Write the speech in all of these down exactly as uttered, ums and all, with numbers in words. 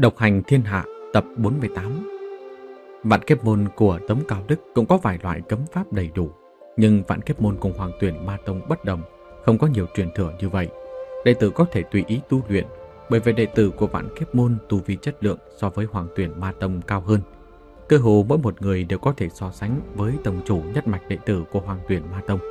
Độc hành thiên hạ tập bốn mươi tám. Vạn kiếp môn của Tống Cao Đức cũng có vài loại cấm pháp đầy đủ, nhưng vạn kiếp môn cùng Hoàng Tuyển Ma Tông bất đồng, không có nhiều truyền thừa như vậy. Đệ tử có thể tùy ý tu luyện, bởi vì đệ tử của vạn kiếp môn tu vi chất lượng so với Hoàng Tuyển Ma Tông cao hơn. Cơ hồ mỗi một người đều có thể so sánh với tông chủ nhất mạch đệ tử của Hoàng Tuyển Ma Tông.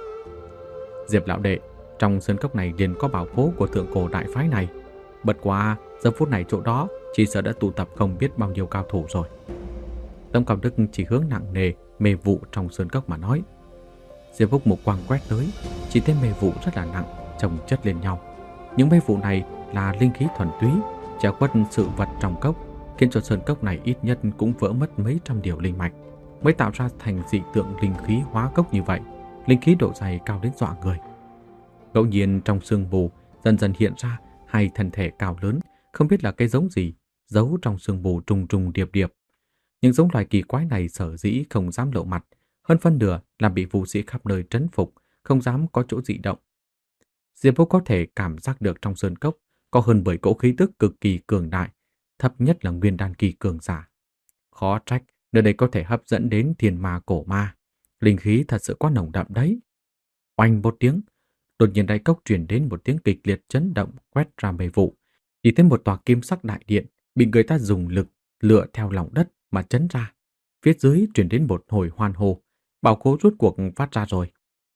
Diệp lão đệ, trong sơn cốc này liền có bảo khố của thượng cổ đại phái này. Bật qua giờ phút này chỗ đó chỉ sợ đã tụ tập không biết bao nhiêu cao thủ rồi. Tống Cao Đức chỉ hướng nặng nề mê vụ trong sơn cốc mà nói. Diệp Phúc một quang quét tới, chỉ thấy mê vụ rất là nặng, chồng chất lên nhau. Những mê vụ này là linh khí thuần túy, che khuất sự vật trong cốc, khiến cho sơn cốc này ít nhất cũng vỡ mất mấy trăm điều linh mạch, mới tạo ra thành dị tượng linh khí hóa cốc như vậy. Linh khí độ dày cao đến dọa người. Ngẫu nhiên trong sương mù dần dần hiện ra hai thân thể cao lớn, không biết là cái giống gì, giấu trong sương mù trùng trùng điệp điệp. Những giống loài kỳ quái này sở dĩ không dám lộ mặt, hơn phân nửa là bị vũ sĩ khắp nơi trấn phục, không dám có chỗ dị động. Diệp Vũ có thể cảm giác được trong sơn cốc có hơn mười cỗ khí tức cực kỳ cường đại, thấp nhất là nguyên đan kỳ cường giả. Khó trách nơi đây có thể hấp dẫn đến thiên ma cổ ma, linh khí thật sự quá nồng đậm đấy. Oanh một tiếng, đột nhiên đại cốc truyền đến một tiếng kịch liệt chấn động quét ra mây vụ. Chỉ thấy một tòa kim sắc đại điện bị người ta dùng lực lựa theo lòng đất mà chấn ra. Phía dưới truyền đến một hồi hoan hô, bảo khố rốt cuộc phát ra rồi.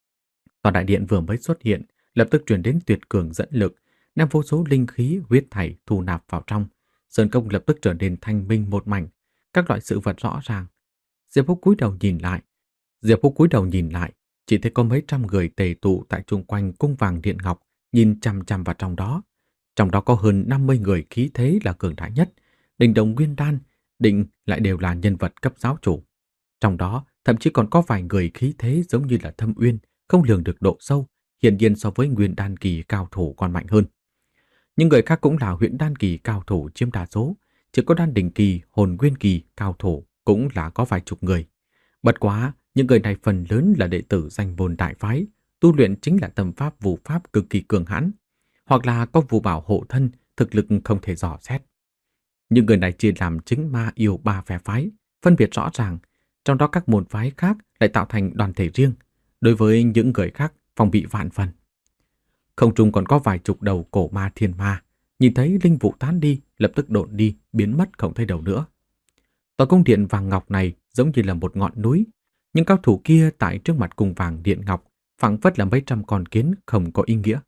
Tòa đại điện vừa mới xuất hiện, lập tức truyền đến tuyệt cường dẫn lực, đem vô số linh khí huyết thảy thu nạp vào trong. Sơn công lập tức trở nên thanh minh một mảnh, các loại sự vật rõ ràng. Diệp Phúc cúi đầu nhìn lại, Diệp Phúc cúi đầu nhìn lại, chỉ thấy có mấy trăm người tề tụ tại chung quanh cung vàng điện ngọc, nhìn chằm chằm vào trong đó. Trong đó có hơn năm mươi người khí thế là cường đại nhất, Đình Đồng Nguyên Đan, Định lại đều là nhân vật cấp giáo chủ. Trong đó thậm chí còn có vài người khí thế giống như là Thâm Uyên, không lường được độ sâu, hiển nhiên so với Nguyên Đan kỳ cao thủ còn mạnh hơn. Những người khác cũng là Huyễn Đan kỳ cao thủ chiếm đa số, chỉ có Đan Đỉnh kỳ, Hồn Nguyên kỳ cao thủ cũng là có vài chục người. Bất quá, những người này phần lớn là đệ tử danh môn đại phái, tu luyện chính là tâm pháp vũ pháp cực kỳ cường hãn, hoặc là có vũ bảo hộ thân, thực lực không thể dò xét. Những người này chia làm chính ma yêu ba phe phái, phân biệt rõ ràng, trong đó các môn phái khác lại tạo thành đoàn thể riêng, đối với những người khác phòng bị vạn phần. Không trung còn có vài chục đầu cổ ma thiên ma, nhìn thấy linh vụ tán đi, lập tức độn đi, biến mất không thấy đầu nữa. Tòa cung điện vàng ngọc này giống như là một ngọn núi, những cao thủ kia tại trước mặt cung vàng điện ngọc phảng phất là mấy trăm con kiến không có ý nghĩa.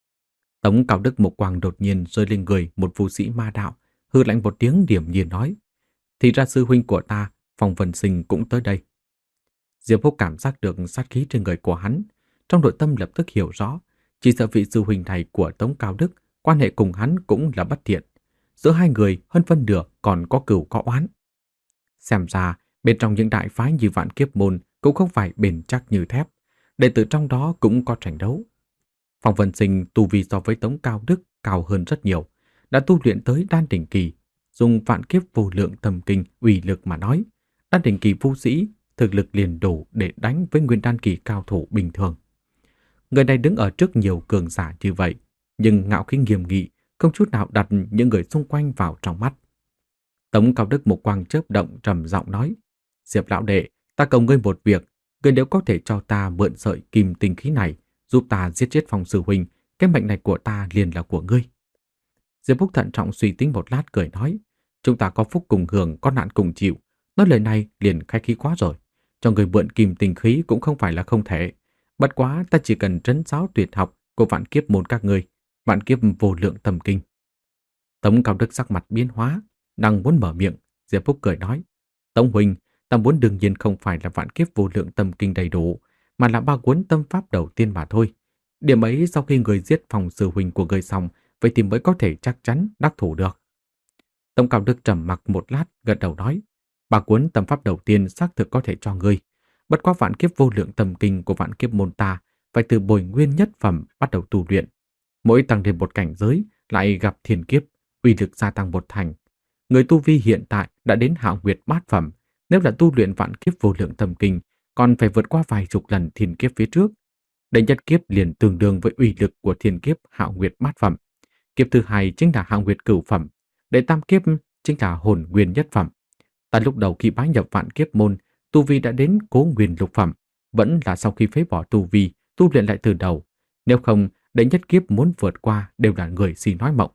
Tống Cao Đức một quang đột nhiên rơi lên người một vũ sĩ ma đạo, hư lạnh một tiếng điềm nhiên nói: "Thì ra sư huynh của ta, Phong Vân Sinh cũng tới đây." Diệp Phúc cảm giác được sát khí trên người của hắn, trong nội tâm lập tức hiểu rõ, chỉ sợ vị sư huynh này của Tống Cao Đức quan hệ cùng hắn cũng là bất thiện, giữa hai người hơn phân nửa còn có cừu có oán. Xem ra bên trong những đại phái như Vạn Kiếp môn cũng không phải bền chắc như thép, đệ tử trong đó cũng có tranh đấu. Phong Vân Sinh tu vi so với Tống Cao Đức cao hơn rất nhiều, đã tu luyện tới đan đỉnh kỳ, dùng vạn kiếp vô lượng tâm kinh uy lực mà nói, đan đỉnh kỳ vũ sĩ thực lực liền đủ để đánh với nguyên đan kỳ cao thủ bình thường. Người này đứng ở trước nhiều cường giả như vậy, nhưng ngạo khí nghiêm nghị, không chút nào đặt những người xung quanh vào trong mắt. Tống Cao Đức một quang chớp động trầm giọng nói: "Diệp lão đệ, ta cầu ngươi một việc, ngươi nếu có thể cho ta mượn sợi kim tinh khí này, giúp ta giết chết Phong sư huynh, cái mệnh này của ta liền là của ngươi." Diệp Phúc thận trọng suy tính một lát cười nói: "Chúng ta có phúc cùng hưởng, có nạn cùng chịu, nói lời này liền khách khí quá rồi. Cho người mượn kim tinh khí cũng không phải là không thể. Bất quá ta chỉ cần trấn giáo tuyệt học của Vạn Kiếp môn các ngươi, Vạn Kiếp vô lượng tâm kinh." Tống Cao Đức sắc mặt biến hóa, đang muốn mở miệng, Diệp Phúc cười nói: "Tống huynh, ta muốn đương nhiên không phải là Vạn Kiếp vô lượng tâm kinh đầy đủ, mà là ba cuốn tâm pháp đầu tiên mà thôi. Điểm ấy sau khi người giết Phong sư huynh của ngươi xong, vậy thì mới có thể chắc chắn đắc thủ được." Tống Cao Đức trầm mặc một lát, gật đầu nói: "Ba cuốn tâm pháp đầu tiên xác thực có thể cho ngươi. Bất quá Vạn Kiếp vô lượng tâm kinh của Vạn Kiếp môn ta phải từ bồi nguyên nhất phẩm bắt đầu tu luyện. Mỗi tăng lên một cảnh giới lại gặp thiên kiếp, uy lực gia tăng một thành. Người tu vi hiện tại đã đến Hạo Nguyệt bát phẩm, nếu là tu luyện Vạn Kiếp vô lượng tâm kinh, còn phải vượt qua vài chục lần thiên kiếp phía trước. Đệ nhất kiếp liền tương đương với uy lực của thiên kiếp Hạo Nguyệt bát phẩm. Kiếp thứ hai chính là Hạo Nguyệt cửu phẩm, đệ tam kiếp chính là hồn nguyên nhất phẩm. Ta lúc đầu khi bái nhập vạn kiếp môn, tu vi đã đến cố nguyên lục phẩm, vẫn là sau khi phế bỏ tu vi, tu luyện lại từ đầu. Nếu không, đệ nhất kiếp muốn vượt qua đều là người si nói mộng.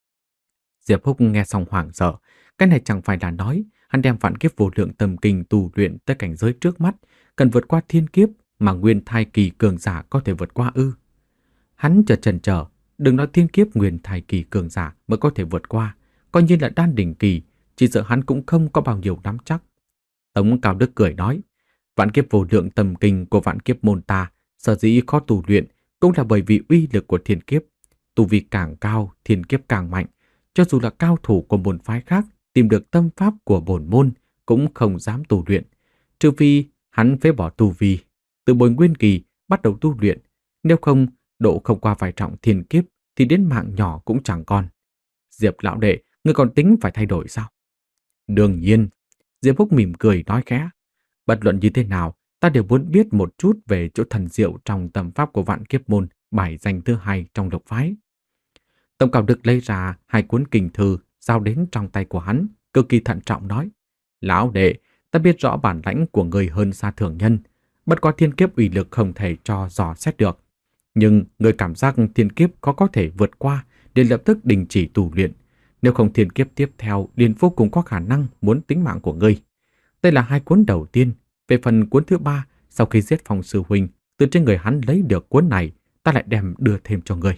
Diệp Húc nghe xong hoảng sợ, cái này chẳng phải là nói hắn đem vạn kiếp vô lượng tâm kinh tu luyện tới cảnh giới trước mắt, cần vượt qua thiên kiếp mà nguyên thai kỳ cường giả có thể vượt qua ư? Hắn chợt chần chờ, đừng nói thiên kiếp nguyên thai kỳ cường giả mới có thể vượt qua, coi như là đan đỉnh kỳ, chỉ sợ hắn cũng không có bao nhiêu nắm chắc. Tống Cao Đức cười nói, vạn kiếp vô lượng tâm kinh của vạn kiếp môn ta sở dĩ khó tu luyện cũng là bởi vì uy lực của thiên kiếp. Tu vi càng cao, thiên kiếp càng mạnh. Cho dù là cao thủ của môn phái khác tìm được tâm pháp của bổn môn cũng không dám tu luyện, trừ phi hắn phế bỏ tu vi, từ bồi nguyên kỳ bắt đầu tu luyện. Nếu không, độ không qua vài trọng thiên kiếp thì đến mạng nhỏ cũng chẳng còn. Diệp lão đệ, ngươi còn tính phải thay đổi sao? Đương nhiên. Diệp Húc mỉm cười nói khẽ. Bất luận như thế nào, ta đều muốn biết một chút về chỗ thần diệu trong tâm pháp của vạn kiếp môn, bài danh thứ hai trong độc phái. Tống Cao Đức lấy ra hai cuốn kinh thư giao đến trong tay của hắn, cực kỳ thận trọng nói: Lão đệ, ta biết rõ bản lãnh của người hơn xa thường nhân, bất quá thiên kiếp uy lực không thể cho dò xét được. Nhưng người cảm giác thiên kiếp có có thể vượt qua để lập tức đình chỉ tu luyện. Nếu không thiên kiếp tiếp theo liền vô cùng có khả năng muốn tính mạng của ngươi. Đây là hai cuốn đầu tiên. Về phần cuốn thứ ba, sau khi giết Phong sư huynh, từ trên người hắn lấy được cuốn này, ta lại đem đưa thêm cho ngươi.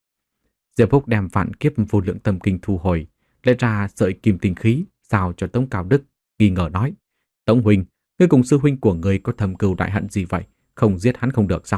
Diệp Húc đem vạn kiếp vô lượng tâm kinh thu hồi, lấy ra sợi kim tinh khí, giao cho Tống Cao Đức, nghi ngờ nói: Tống huynh, ngươi cùng sư huynh của ngươi có thầm cừu đại hận gì vậy? Không giết hắn không được sao?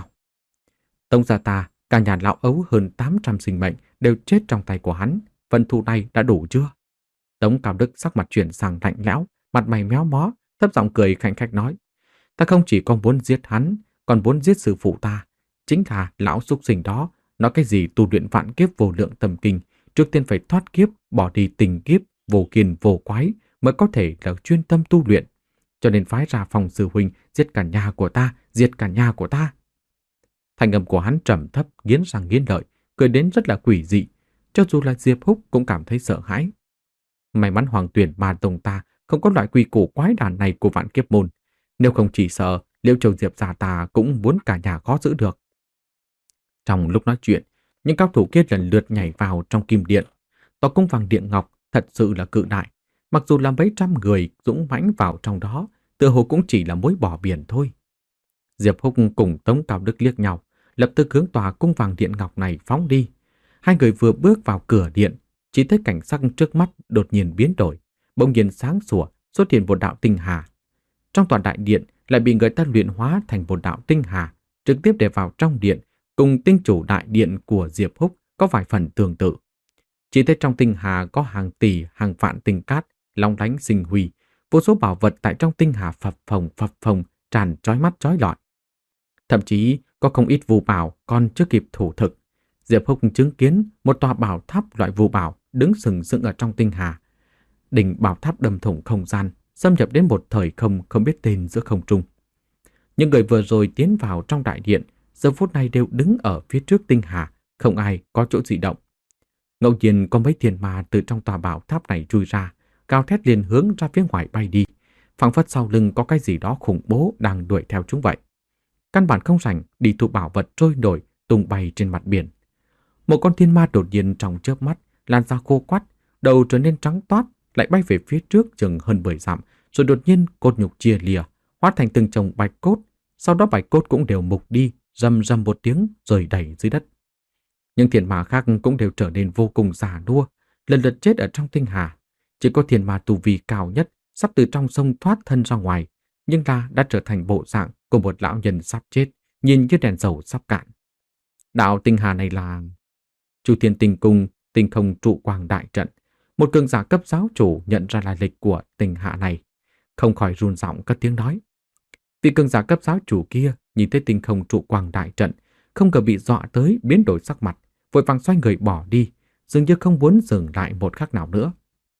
Tống gia ta, cả nhà lão ấu hơn tám trăm sinh mệnh đều chết trong tay của hắn, phần thù này đã đủ chưa? Tống Cao Đức sắc mặt chuyển sang lạnh lẽo, mặt mày méo mó, thấp giọng cười khanh khách nói: Ta không chỉ có muốn giết hắn, còn muốn giết sư phụ ta, chính là lão súc sinh đó. Nói cái gì tu luyện vạn kiếp vô lượng tâm kinh, trước tiên phải thoát kiếp, bỏ đi tình kiếp, vô kiền vô quái mới có thể là chuyên tâm tu luyện. Cho nên phái ra Phong sư huynh giết cả nhà của ta, diệt cả nhà của ta. Thành âm của hắn trầm thấp, nghiến răng nghiến lợi, cười đến rất là quỷ dị, cho dù là Diệp Húc cũng cảm thấy sợ hãi. May mắn Hoàng Tuyển Ma Tông ta không có loại quy củ quái đản này của vạn kiếp môn, nếu không chỉ sợ Liễu Châu Diệp gia ta cũng muốn cả nhà khó giữ được. Trong lúc nói chuyện, những cao thủ kia lần lượt nhảy vào trong kim điện. Tòa cung vàng điện ngọc thật sự là cự đại, mặc dù là mấy trăm người dũng mãnh vào trong đó, tựa hồ cũng chỉ là mối bỏ biển thôi. Diệp Húc cùng Tống Cao Đức liếc nhau, lập tức hướng tòa cung vàng điện ngọc này phóng đi. Hai người vừa bước vào cửa điện, chỉ thấy cảnh sắc trước mắt đột nhiên biến đổi, bỗng nhiên sáng sủa, xuất hiện một đạo tinh hà. Trong tòa đại điện lại bị người ta luyện hóa thành một đạo tinh hà, trực tiếp để vào trong điện, cùng tinh chủ đại điện của Diệp Húc có vài phần tương tự. Chỉ thấy trong tinh hà có hàng tỷ, hàng vạn tinh cát, long lánh sinh huy, vô số bảo vật tại trong tinh hà phập phồng phập phồng, tràn chói mắt chói lọi. Thậm chí có không ít phù bảo còn chưa kịp thủ thực. Diệp Húc chứng kiến một tòa bảo tháp loại phù bảo đứng sừng sững ở trong tinh hà. Đỉnh bảo tháp đâm thủng không gian, xâm nhập đến một thời không không biết tên giữa không trung. Những người vừa rồi tiến vào trong đại điện giờ phút này đều đứng ở phía trước tinh hà, không ai có chỗ dị động. Ngẫu nhiên có mấy thiên ma từ trong tòa bảo tháp này chui ra, cao thét liền hướng ra phía ngoài bay đi, phảng phất sau lưng có cái gì đó khủng bố đang đuổi theo chúng vậy. Căn bản không rảnh đi thu bảo vật trôi nổi tung bay trên mặt biển. Một con thiên ma đột nhiên trong chớp mắt, làn da khô quắt, đầu trở nên trắng toát, lại bay về phía trước chừng hơn mười dặm, rồi đột nhiên cốt nhục chia lìa, hóa thành từng chồng bạch cốt, sau đó bạch cốt cũng đều mục đi, rầm rầm một tiếng rơi đầy dưới đất. Những thiên ma khác cũng đều trở nên vô cùng già nua, lần lượt chết ở trong tinh hà. Chỉ có thiên ma tu vi cao nhất sắp từ trong sông thoát thân ra ngoài, nhưng là đã trở thành bộ dạng của một lão nhân sắp chết, nhìn như đèn dầu sắp cạn. Đạo tinh hà này là Chu Thiên Tinh Cung, Tinh Không Trụ Quang Đại Trận. Một cường giả cấp giáo chủ nhận ra lai lịch của tinh hà này, không khỏi run giọng cất tiếng nói. Vị cường giả cấp giáo chủ kia nhìn thấy Tinh Không Trụ Quang Đại Trận, không ngờ bị dọa tới biến đổi sắc mặt, vội vàng xoay người bỏ đi, dường như không muốn dừng lại một khắc nào nữa.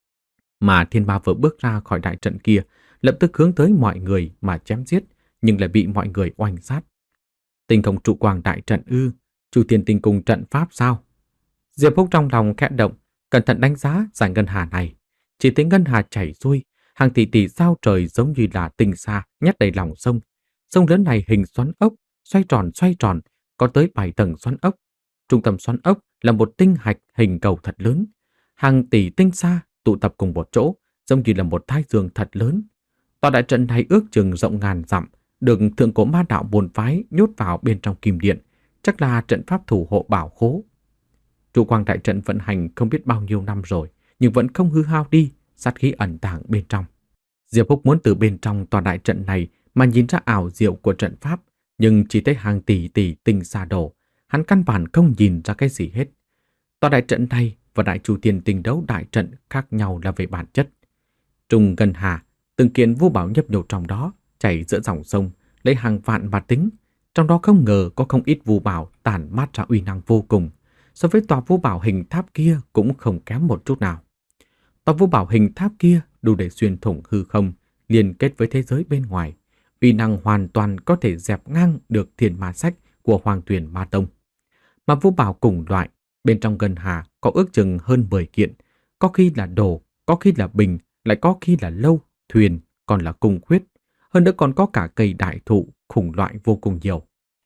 Mà thiên ma vừa bước ra khỏi đại trận kia, lập tức hướng tới mọi người mà chém giết, nhưng lại bị mọi người oanh sát. Tinh Không Trụ Quang Đại Trận ư? Chu Thiên Tinh Cung trận pháp sao? Diệp Húc trong lòng khẽ động, cẩn thận đánh giá giải ngân hà này. Chỉ thấy ngân hà chảy xuôi, hàng tỷ tỷ sao trời giống như là tinh sa nhét đầy lòng sông. Sông lớn này hình xoắn ốc, xoay tròn xoay tròn, có tới bảy tầng xoắn ốc. Trung tâm xoắn ốc là một tinh hạch hình cầu thật lớn. Hàng tỷ tinh sa tụ tập cùng một chỗ, giống như là một thái dương thật lớn. Tòa đại trận này ước chừng rộng ngàn dặm, được thượng cổ ma đạo môn phái nhốt vào bên trong kim điện, chắc là trận pháp thủ hộ bảo khố. Trụ quang đại trận vận hành không biết bao nhiêu năm rồi, nhưng vẫn không hư hao đi, sát khí ẩn tàng bên trong. Diệp Húc muốn từ bên trong tòa đại trận này mà nhìn ra ảo diệu của trận pháp, nhưng chỉ thấy hàng tỷ tỷ tinh sa đổ, hắn căn bản không nhìn ra cái gì hết. Tòa đại trận này và Đại Chu Thiên Tinh Đấu đại trận khác nhau là về bản chất. Trung Ngân Hà, từng kiện vũ bảo nhấp nhô trong đó, chảy giữa dòng sông, lấy hàng vạn mà tính. Trong đó không ngờ có không ít vũ bảo tản mát ra uy năng vô cùng. So với tòa vũ bảo hình tháp kia cũng không kém một chút nào. Tòa vũ bảo hình tháp kia đủ để xuyên thủng hư không, liên kết với thế giới bên ngoài. Uy năng hoàn toàn có thể dẹp ngang được Thiên Ma Sách của Hoàng Tuyền Ma Tông. Mà vũ bảo cùng loại, bên trong Ngân Hà có ước chừng hơn mười kiện, có khi là đồ, có khi là bình, lại có khi là lâu, thuyền, còn là cung khuyết. Hơn nữa còn có cả cây đại thụ, khủng loại vô cùng nhiều.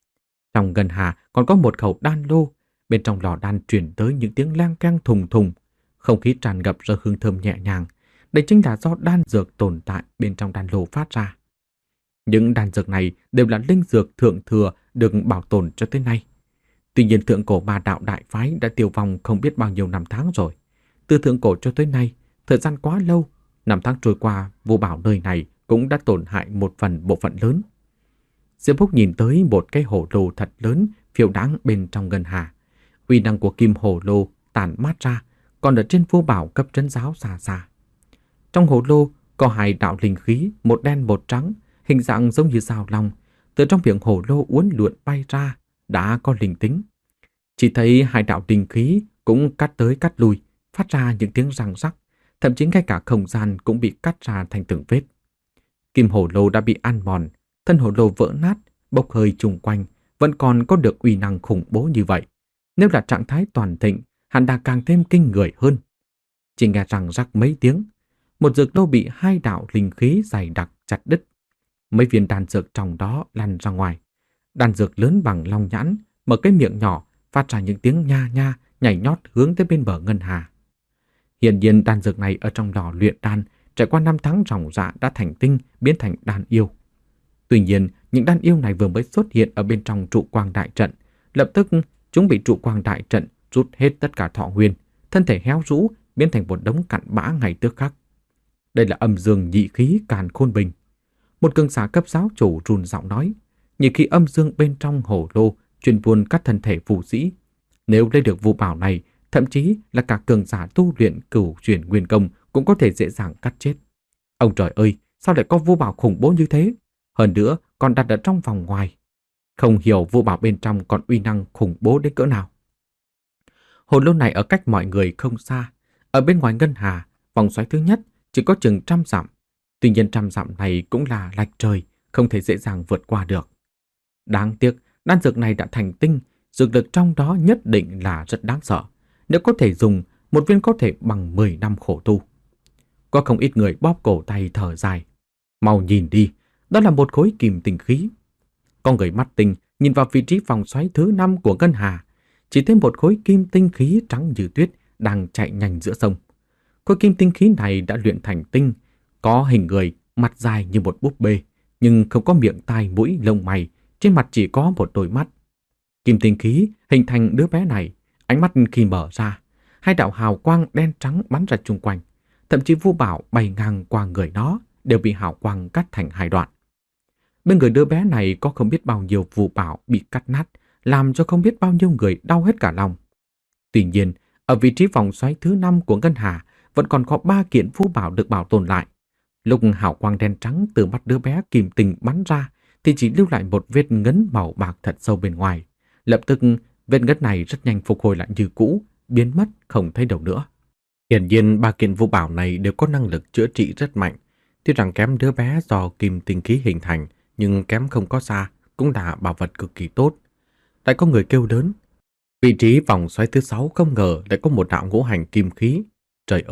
Trong Ngân Hà còn có một khẩu đan lô, bên trong lò đan truyền tới những tiếng lang keng thùng thùng, không khí tràn ngập ra hương thơm nhẹ nhàng. Đây chính là do đan dược tồn tại bên trong đan lô phát ra. Những đan dược này đều là linh dược thượng thừa được bảo tồn cho tới nay. Tuy nhiên thượng cổ ma đạo đại phái đã tiêu vong không biết bao nhiêu năm tháng rồi. Từ thượng cổ cho tới nay, thời gian quá lâu, năm tháng trôi qua, vô bảo nơi này cũng đã tổn hại một phần bộ phận lớn. Diệp Húc nhìn tới một cái hồ lô thật lớn phiêu đáng bên trong Ngân Hà. Uy năng của kim hồ lô tản mát ra, còn ở trên vô bảo cấp trấn giáo xa xa. Trong hồ lô có hai đạo linh khí, một đen một trắng, hình dạng giống như dao long, từ trong miệng hồ lô uốn lượn bay ra, đã có linh tính. Chỉ thấy hai đạo linh khí cũng cắt tới cắt lui, phát ra những tiếng răng rắc, thậm chí ngay cả không gian cũng bị cắt ra thành từng vết. Kim hồ lô đã bị ăn mòn, thân hồ lô vỡ nát, bốc hơi chung quanh, vẫn còn có được uy năng khủng bố như vậy. Nếu là trạng thái toàn thịnh, hẳn đã càng thêm kinh người hơn. Chỉ nghe răng rắc mấy tiếng, một dược lô bị hai đạo linh khí dày đặc chặt đứt. Mấy viên đan dược trong đó lăn ra ngoài. Đan dược lớn bằng long nhãn, mở cái miệng nhỏ, phát ra những tiếng nha nha, nhảy nhót hướng tới bên bờ Ngân Hà. Hiển nhiên đan dược này ở trong lò luyện đan, trải qua năm tháng ròng rã đã thành tinh, biến thành đan yêu. Tuy nhiên, những đan yêu này vừa mới xuất hiện ở bên trong trụ quang đại trận, lập tức chúng bị trụ quang đại trận rút hết tất cả thọ nguyên, thân thể héo rũ, biến thành một đống cặn bã ngày tức khắc. Đây là âm dương nhị khí Càn Khôn Bình. Một cường giả cấp giáo chủ run giọng nói, nhị khí âm dương bên trong hồ lô chuyên buôn các thân thể phù sĩ. Nếu lấy được vũ bảo này, thậm chí là cả cường giả tu luyện cửu chuyển nguyên công cũng có thể dễ dàng cắt chết. Ông trời ơi, sao lại có vũ bảo khủng bố như thế? Hơn nữa còn đặt ở trong vòng ngoài. Không hiểu vũ bảo bên trong còn uy năng khủng bố đến cỡ nào. Hồ lô này ở cách mọi người không xa. Ở bên ngoài Ngân Hà, vòng xoáy thứ nhất chỉ có chừng trăm dặm. Tuy nhiên trăm dặm này cũng là lạch trời, không thể dễ dàng vượt qua được. Đáng tiếc, đan dược này đã thành tinh, dược lực trong đó nhất định là rất đáng sợ. Nếu có thể dùng, một viên có thể bằng mười năm khổ tu. Có không ít người bóp cổ tay thở dài. Mau nhìn đi, đó là một khối kim tinh khí. Có người mắt tinh nhìn vào vị trí vòng xoáy thứ năm của Ngân Hà, chỉ thấy một khối kim tinh khí trắng như tuyết đang chạy nhanh giữa sông. Khối kim tinh khí này đã luyện thành tinh, có hình người, mặt dài như một búp bê, nhưng không có miệng, tai, mũi, lông mày, trên mặt chỉ có một đôi mắt. Kim tinh khí hình thành đứa bé này, ánh mắt khi mở ra, hai đạo hào quang đen trắng bắn ra chung quanh, thậm chí vũ bảo bay ngang qua người nó đều bị hào quang cắt thành hai đoạn. Bên người đứa bé này có không biết bao nhiêu vũ bảo bị cắt nát, làm cho không biết bao nhiêu người đau hết cả lòng. Tuy nhiên, ở vị trí vòng xoáy thứ năm của Ngân Hà vẫn còn có ba kiện vũ bảo được bảo tồn lại. Lúc hào quang đen trắng từ mắt đứa bé kim tinh bắn ra thì chỉ lưu lại một vết ngấn màu bạc thật sâu bên ngoài. Lập tức vết ngấn này rất nhanh phục hồi lại như cũ, biến mất không thấy đâu nữa. Hiển nhiên ba kiện vũ bảo này đều có năng lực chữa trị rất mạnh. Tuy rằng kém đứa bé do kim tinh khí hình thành, nhưng kém không có xa, cũng là bảo vật cực kỳ tốt. Lại có người kêu lớn. Vị trí vòng xoáy thứ sáu không ngờ lại có một đạo ngũ hành kim khí. Trời ơi,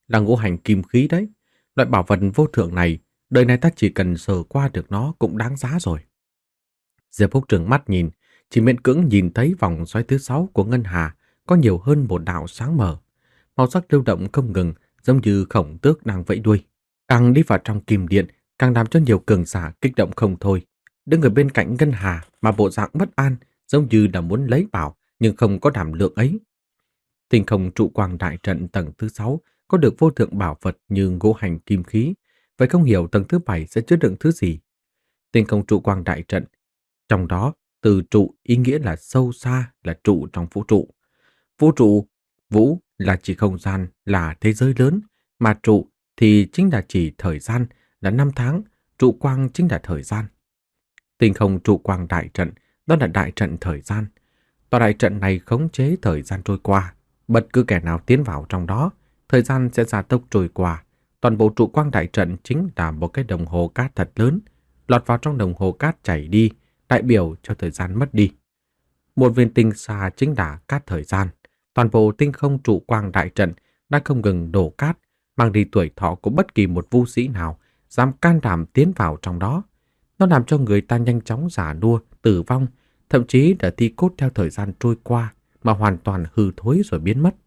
Là ngũ hành kim khí đấy. Loại bảo vật vô thượng này, đời này ta chỉ cần sờ qua được nó cũng đáng giá rồi. Diệp Phúc trừng mắt nhìn, chỉ miễn cưỡng nhìn thấy vòng xoáy thứ sáu của ngân hà có nhiều hơn một đạo sáng mờ. Màu sắc lưu động không ngừng, giống như khổng tước đang vẫy đuôi. Càng đi vào trong kim điện, càng làm cho nhiều cường giả kích động không thôi. Đứng ở bên cạnh ngân hà mà bộ dạng bất an, giống như là muốn lấy bảo nhưng không có đảm lượng ấy. Tinh không trụ quang đại trận tầng thứ sáu có được vô thượng bảo vật như ngũ hành kim khí, vậy không hiểu tầng thứ bảy sẽ chứa đựng thứ gì. Tinh không trụ quang đại trận, trong đó từ trụ ý nghĩa là sâu xa, là trụ trong vũ trụ. Vũ trụ, vũ là chỉ không gian, là thế giới lớn, mà trụ thì chính là chỉ thời gian, là năm tháng, trụ quang chính là thời gian. Tinh không trụ quang đại trận, đó là đại trận thời gian. Tòa đại trận này khống chế thời gian trôi qua, bất cứ kẻ nào tiến vào trong đó, thời gian sẽ gia tốc trôi qua. Toàn bộ trụ quang đại trận chính là một cái đồng hồ cát thật lớn, lọt vào trong đồng hồ cát chảy đi, đại biểu cho thời gian mất đi. Một viên tinh xa chính là cát thời gian. Toàn bộ tinh không trụ quang đại trận đang không ngừng đổ cát, mang đi tuổi thọ của bất kỳ một vu sĩ nào dám can đảm tiến vào trong đó. Nó làm cho người ta nhanh chóng già nua, tử vong, thậm chí đã thi cốt theo thời gian trôi qua mà hoàn toàn hư thối rồi biến mất.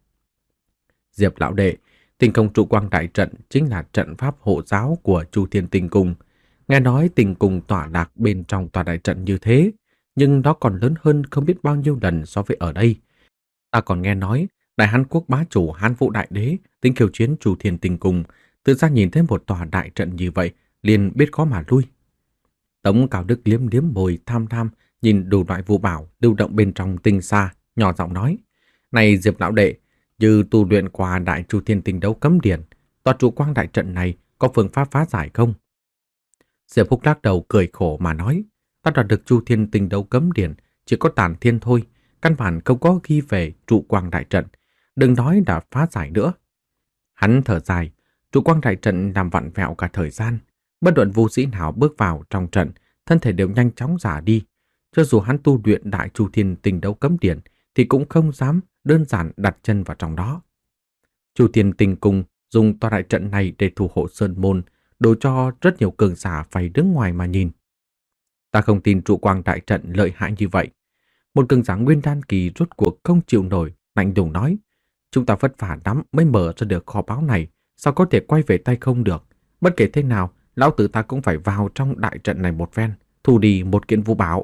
Diệp lão đệ, tinh không trụ quang đại trận chính là trận pháp hộ giáo của Chu Thiên Tinh Cung. Nghe nói Tinh Cung tọa lạc bên trong tòa đại trận như thế, nhưng nó còn lớn hơn không biết bao nhiêu lần so với ở đây. Ta còn nghe nói, Đại Hán Quốc bá chủ Hán Vũ Đại Đế tính khiêu chiến Chu Thiên Tinh Cung, tự ra nhìn thấy một tòa đại trận như vậy, liền biết khó mà lui. Tống Cao Đức liếm liếm môi tham tham, nhìn đủ loại vũ bảo lưu động bên trong tinh xa, nhỏ giọng nói: "Này Diệp lão đệ, như tu luyện qua Đại Chu Thiên Tinh Đấu Cấm Điển, tòa trụ quang đại trận này có phương pháp phá giải không?" Diệp Phúc lắc đầu cười khổ mà nói: "Ta đoạt được Chu Thiên Tinh Đấu Cấm Điển chỉ có tàn thiên thôi, căn bản không có ghi về trụ quang đại trận, đừng nói đã phá giải nữa." Hắn thở dài, trụ quang đại trận làm vặn vẹo cả thời gian, bất luận vô sĩ nào bước vào trong trận, thân thể đều nhanh chóng già đi. Cho dù hắn tu luyện Đại Chu Thiên Tinh Đấu Cấm Điển thì cũng không dám đơn giản đặt chân vào trong đó. Chu Thiên Tinh Cung dùng tòa đại trận này để thủ hộ sơn môn, đồ cho rất nhiều cường giả phải đứng ngoài mà nhìn. Ta không tin trụ quang đại trận lợi hại như vậy. Một cường giả nguyên đan kỳ rốt cuộc không chịu nổi, lạnh lùng nói: "Chúng ta vất vả lắm mới mở ra được kho báu này, sao có thể quay về tay không được? Bất kể thế nào, lão tử ta cũng phải vào trong đại trận này một phen, thu đi một kiện vũ bảo."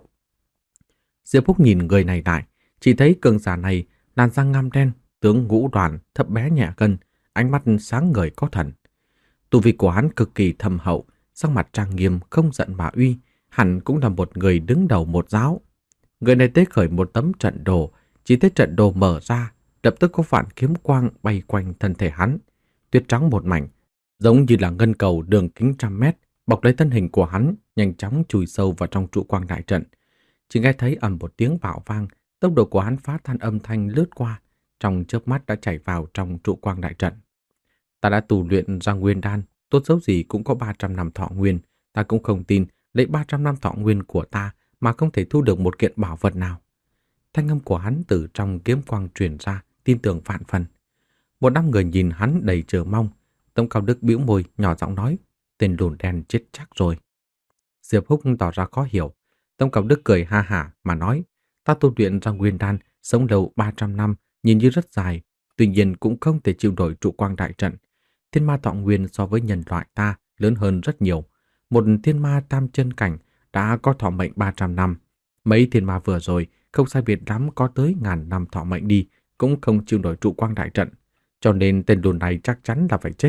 Diệp Phúc nhìn người này lại, chỉ thấy cường giả này làn da ngăm đen, tướng ngũ đoàn, thấp bé nhẹ cân, ánh mắt sáng ngời có thần. Tu vi của hắn cực kỳ thâm hậu, sắc mặt trang nghiêm không giận mà uy, hẳn cũng là một người đứng đầu một giáo. Người này tế khởi một tấm trận đồ, chỉ thấy trận đồ mở ra, lập tức có vạn kiếm quang bay quanh thân thể hắn, tuyết trắng một mảnh, giống như là ngân cầu đường kính trăm mét, bọc lấy thân hình của hắn, nhanh chóng chui sâu vào trong trụ quang đại trận. Chỉ nghe thấy ầm một tiếng bạo vang, tốc độ của hắn phát than âm thanh lướt qua, trong chớp mắt đã chảy vào trong trụ quang đại trận. Ta đã tu luyện ra nguyên đan, tốt xấu gì cũng có ba trăm năm thọ nguyên, ta cũng không tin lấy ba trăm năm thọ nguyên của ta mà không thể thu được một kiện bảo vật nào. Thanh âm của hắn từ trong kiếm quang truyền ra, tin tưởng vạn phần. Một đám người nhìn hắn đầy chờ mong. Tống Cao Đức bĩu môi nhỏ giọng nói: "Tên lùn đen chết chắc rồi." Diệp Húc tỏ ra khó hiểu. Tống Cao Đức cười ha hả mà nói: "Ta tu luyện ra nguyên đan, sống lâu ba trăm năm, nhìn như rất dài, tuy nhiên cũng không thể chịu nổi trụ quang đại trận. Thiên ma thọ nguyên so với nhân loại ta lớn hơn rất nhiều. Một thiên ma tam chân cảnh đã có thọ mệnh ba trăm năm. Mấy thiên ma vừa rồi không sai biệt lắm có tới ngàn năm thọ mệnh đi, cũng không chịu nổi trụ quang đại trận. Cho nên tên lùn này chắc chắn là phải chết."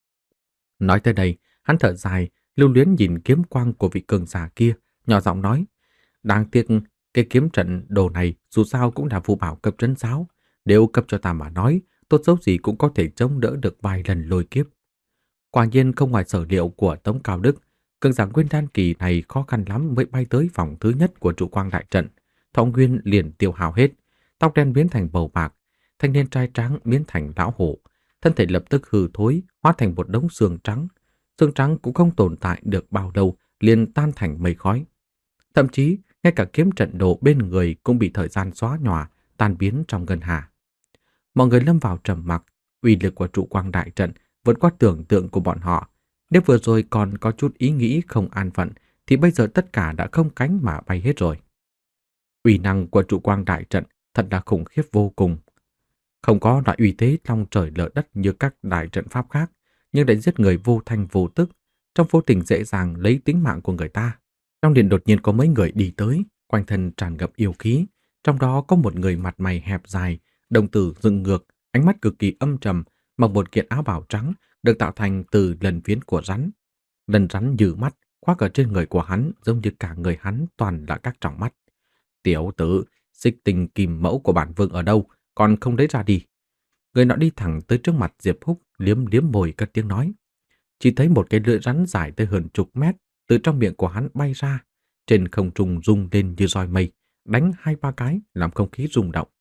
Nói tới đây, hắn thở dài, lưu luyến nhìn kiếm quang của vị cường giả kia, nhỏ giọng nói: "Đáng tiếc, cái kiếm trận đồ này dù sao cũng là vũ bảo cấp trấn giáo. Nếu cấp cho ta mà nói, tốt xấu gì cũng có thể chống đỡ được vài lần lôi kiếp." Quả nhiên không ngoài sở liệu của Tống Cao Đức, cường giả nguyên đan kỳ này khó khăn lắm mới bay tới vòng thứ nhất của trụ quang đại trận. Thọ nguyên liền tiêu hao hết, tóc đen biến thành bầu bạc, thanh niên trai trắng biến thành lão hổ, thân thể lập tức hư thối, hóa thành một đống xương trắng. Xương trắng cũng không tồn tại được bao lâu, liền tan thành mây khói. Thậm chí, ngay cả kiếm trận đồ bên người cũng bị thời gian xóa nhòa, tan biến trong ngân hà. Mọi người lâm vào trầm mặc, uy lực của trụ quang đại trận vượt qua tưởng tượng của bọn họ. Nếu vừa rồi còn có chút ý nghĩ không an phận, thì bây giờ tất cả đã không cánh mà bay hết rồi. Uy năng của trụ quang đại trận thật là khủng khiếp vô cùng. Không có loại uy thế long trời lở đất như các đại trận pháp khác, nhưng lại giết người vô thanh vô tức, trong vô tình dễ dàng lấy tính mạng của người ta. Trong điện đột nhiên có mấy người đi tới, quanh thân tràn ngập yêu khí, trong đó có một người mặt mày hẹp dài, đồng tử dựng ngược, ánh mắt cực kỳ âm trầm, mặc một kiện áo bào trắng được tạo thành từ lần phiến của rắn. Lần rắn như mắt khoác ở trên người của hắn, giống như cả người hắn toàn là các tròng mắt. Tiểu tử, xích tinh kim mẫu của bản vương ở đâu, còn không lấy ra đi. Người nọ đi thẳng tới trước mặt Diệp Húc, liếm liếm môi cất tiếng nói. Chỉ thấy một cái lưỡi rắn dài tới hơn chục mét từ trong miệng của hắn bay ra, trên không trung rung lên như roi mây, đánh hai ba cái làm không khí rung động.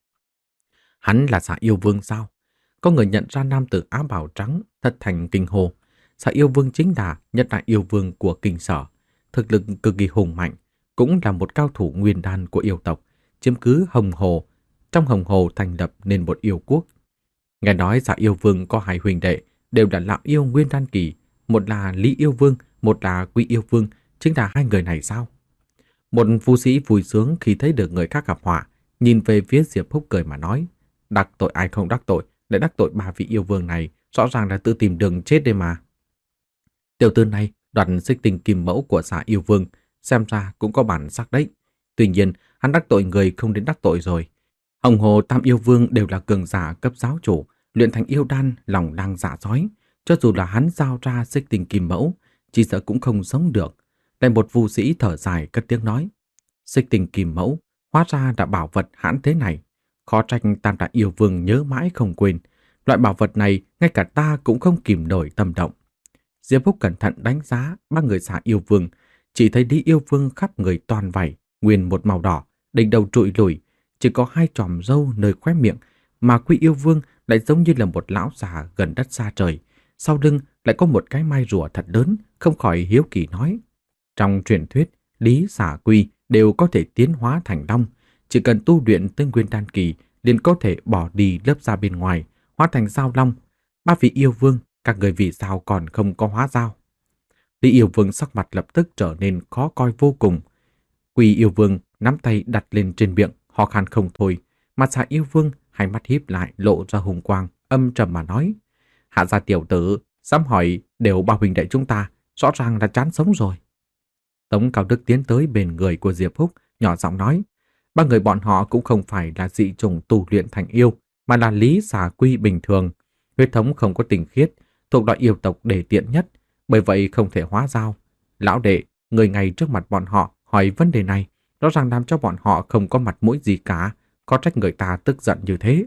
Hắn là Xà Yêu Vương sao? Có người nhận ra nam tử áo bào trắng, thất thành kinh hồ. Xà Yêu Vương chính là nhất đại yêu vương của kinh sở, thực lực cực kỳ hùng mạnh, cũng là một cao thủ nguyên đan của yêu tộc, chiếm cứ Hồng Hồ. Trong Hồng Hồ thành lập nên một yêu quốc. Nghe nói Xà Yêu Vương có hai huynh đệ, đều là lão yêu nguyên đan kỳ, một là Lý Yêu Vương, một là Quy Yêu Vương, chính là hai người này sao? Một phu sĩ vui sướng khi thấy được người khác gặp họa, nhìn về phía Diệp Húc cười mà nói, đắc tội ai không đắc tội, lại đắc tội ba vị yêu vương này, rõ ràng là tự tìm đường chết đây mà. Tiểu tử này đoạt xích tinh kim mẫu của Xà Yêu Vương, xem ra cũng có bản sắc đấy. Tuy nhiên, hắn đắc tội người không đến đắc tội rồi. Hồng Hồ Tam Yêu Vương đều là cường giả cấp giáo chủ, luyện thành yêu đan, lòng đang dạ sói. Cho dù là hắn giao ra xích tinh kim mẫu, chỉ sợ cũng không sống được. Lại một vu sĩ thở dài cất tiếng nói, xích tinh kim mẫu, hóa ra đã bảo vật hãn thế này. Khó trách Tam Đại Yêu Vương nhớ mãi không quên. Loại bảo vật này ngay cả ta cũng không kìm nổi tâm động. Diệp Húc cẩn thận đánh giá ba người Xà Yêu Vương, chỉ thấy Lý Yêu Vương khắp người toàn vảy, nguyên một màu đỏ, đỉnh đầu trụi lùi, chỉ có hai chòm râu nơi khóe miệng, mà Quy Yêu Vương lại giống như là một lão già gần đất xa trời. Sau lưng lại có một cái mai rùa thật lớn, không khỏi hiếu kỳ nói. Trong truyền thuyết, Lý, Xà, Quy đều có thể tiến hóa thành long, chỉ cần tu luyện tới nguyên đan kỳ liền có thể bỏ đi lớp da bên ngoài, hóa thành dao long. Ba vị yêu vương, các người vì sao còn không có hóa dao? Lý Yêu Vương sắc mặt lập tức trở nên khó coi vô cùng. Quy Yêu Vương nắm tay đặt lên trên miệng, ho khan không thôi, mà Xà Yêu Vương hai mắt híp lại lộ ra hùng quang, âm trầm mà nói: Hạ gia tiểu tử, dám hỏi đều ba huynh đệ chúng ta, rõ ràng là chán sống rồi. Tống Cao Đức tiến tới bên người của Diệp Húc, nhỏ giọng nói: ba người bọn họ cũng không phải là dị chủng tu luyện thành yêu, mà là Lý, Xà, Quy bình thường, huyết thống không có tình khiết, thuộc loại yêu tộc đề tiện nhất, bởi vậy không thể hóa dao. Lão đệ, người ngay trước mặt bọn họ hỏi vấn đề này, rõ ràng làm cho bọn họ không có mặt mũi gì cả, có trách người ta tức giận như thế.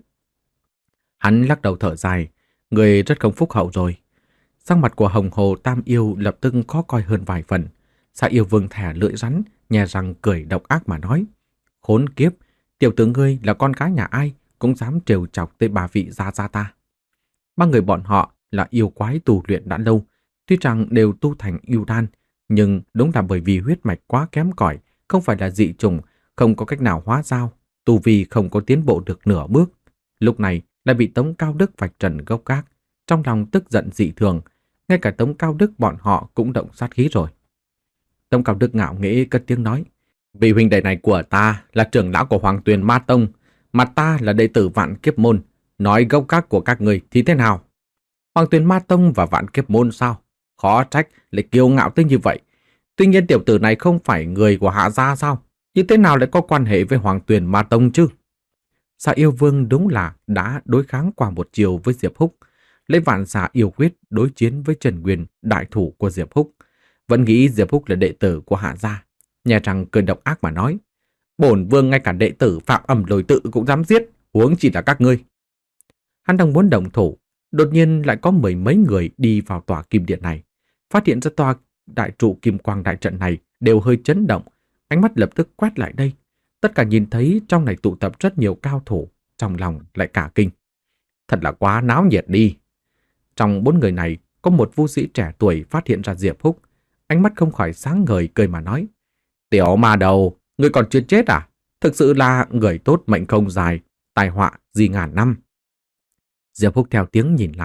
Hắn lắc đầu thở dài, người rất không phúc hậu rồi. Sắc mặt của Hồng Hồ Tam Yêu lập tức khó coi hơn vài phần. Xà Yêu Vương thẻ lưỡi rắn, nhè răng cười độc ác mà nói: Khốn kiếp, tiểu tử ngươi là con gái nhà ai cũng dám trêu chọc tới bà vị gia gia ta. Ba người bọn họ là yêu quái tu luyện đã lâu, tuy rằng đều tu thành yêu đan, nhưng đúng là bởi vì huyết mạch quá kém cỏi, không phải là dị chủng, không có cách nào hóa dao, tu vi không có tiến bộ được nửa bước. Lúc này lại bị Tống Cao Đức vạch trần gốc gác, trong lòng tức giận dị thường, ngay cả Tống Cao Đức bọn họ cũng động sát khí rồi. Tống Cao Đức ngạo nghễ cất tiếng nói: Vị huynh đệ này của ta là trưởng lão của Hoàng Tuyền Ma Tông, mà ta là đệ tử Vạn Kiếp Môn, nói gốc gác của các người thì thế nào? Hoàng Tuyền Ma Tông và Vạn Kiếp Môn sao? Khó trách lại kiêu ngạo tới như vậy. Tuy nhiên tiểu tử này không phải người của Hạ gia sao? Như thế nào lại có quan hệ với Hoàng Tuyền Ma Tông chứ? Xà Yêu Vương đúng là đã đối kháng qua một chiều với Diệp Húc, lấy vạn xà yêu huyết đối chiến với Trần Nguyên, đại thủ của Diệp Húc. Vẫn nghĩ Diệp Húc là đệ tử của Hạ gia, nhà rằng cười độc ác mà nói: Bổn vương ngay cả đệ tử Phạm Ẩm Lôi Tự cũng dám giết, huống chỉ là các ngươi. Hắn đang muốn động thủ, đột nhiên lại có mười mấy người đi vào tòa kim điện này, phát hiện ra tòa đại trụ kim quang đại trận này đều hơi chấn động, ánh mắt lập tức quét lại đây. Tất cả nhìn thấy trong này tụ tập rất nhiều cao thủ, trong lòng lại cả kinh. Thật là quá náo nhiệt đi. Trong bốn người này, có một vu sĩ trẻ tuổi phát hiện ra Diệp Húc, ánh mắt không khỏi sáng ngời cười mà nói: Tiểu ma đầu, ngươi còn chưa chết à? Thực sự là người tốt mệnh không dài, tai họa gì ngàn năm. Diệp Húc theo tiếng nhìn lại,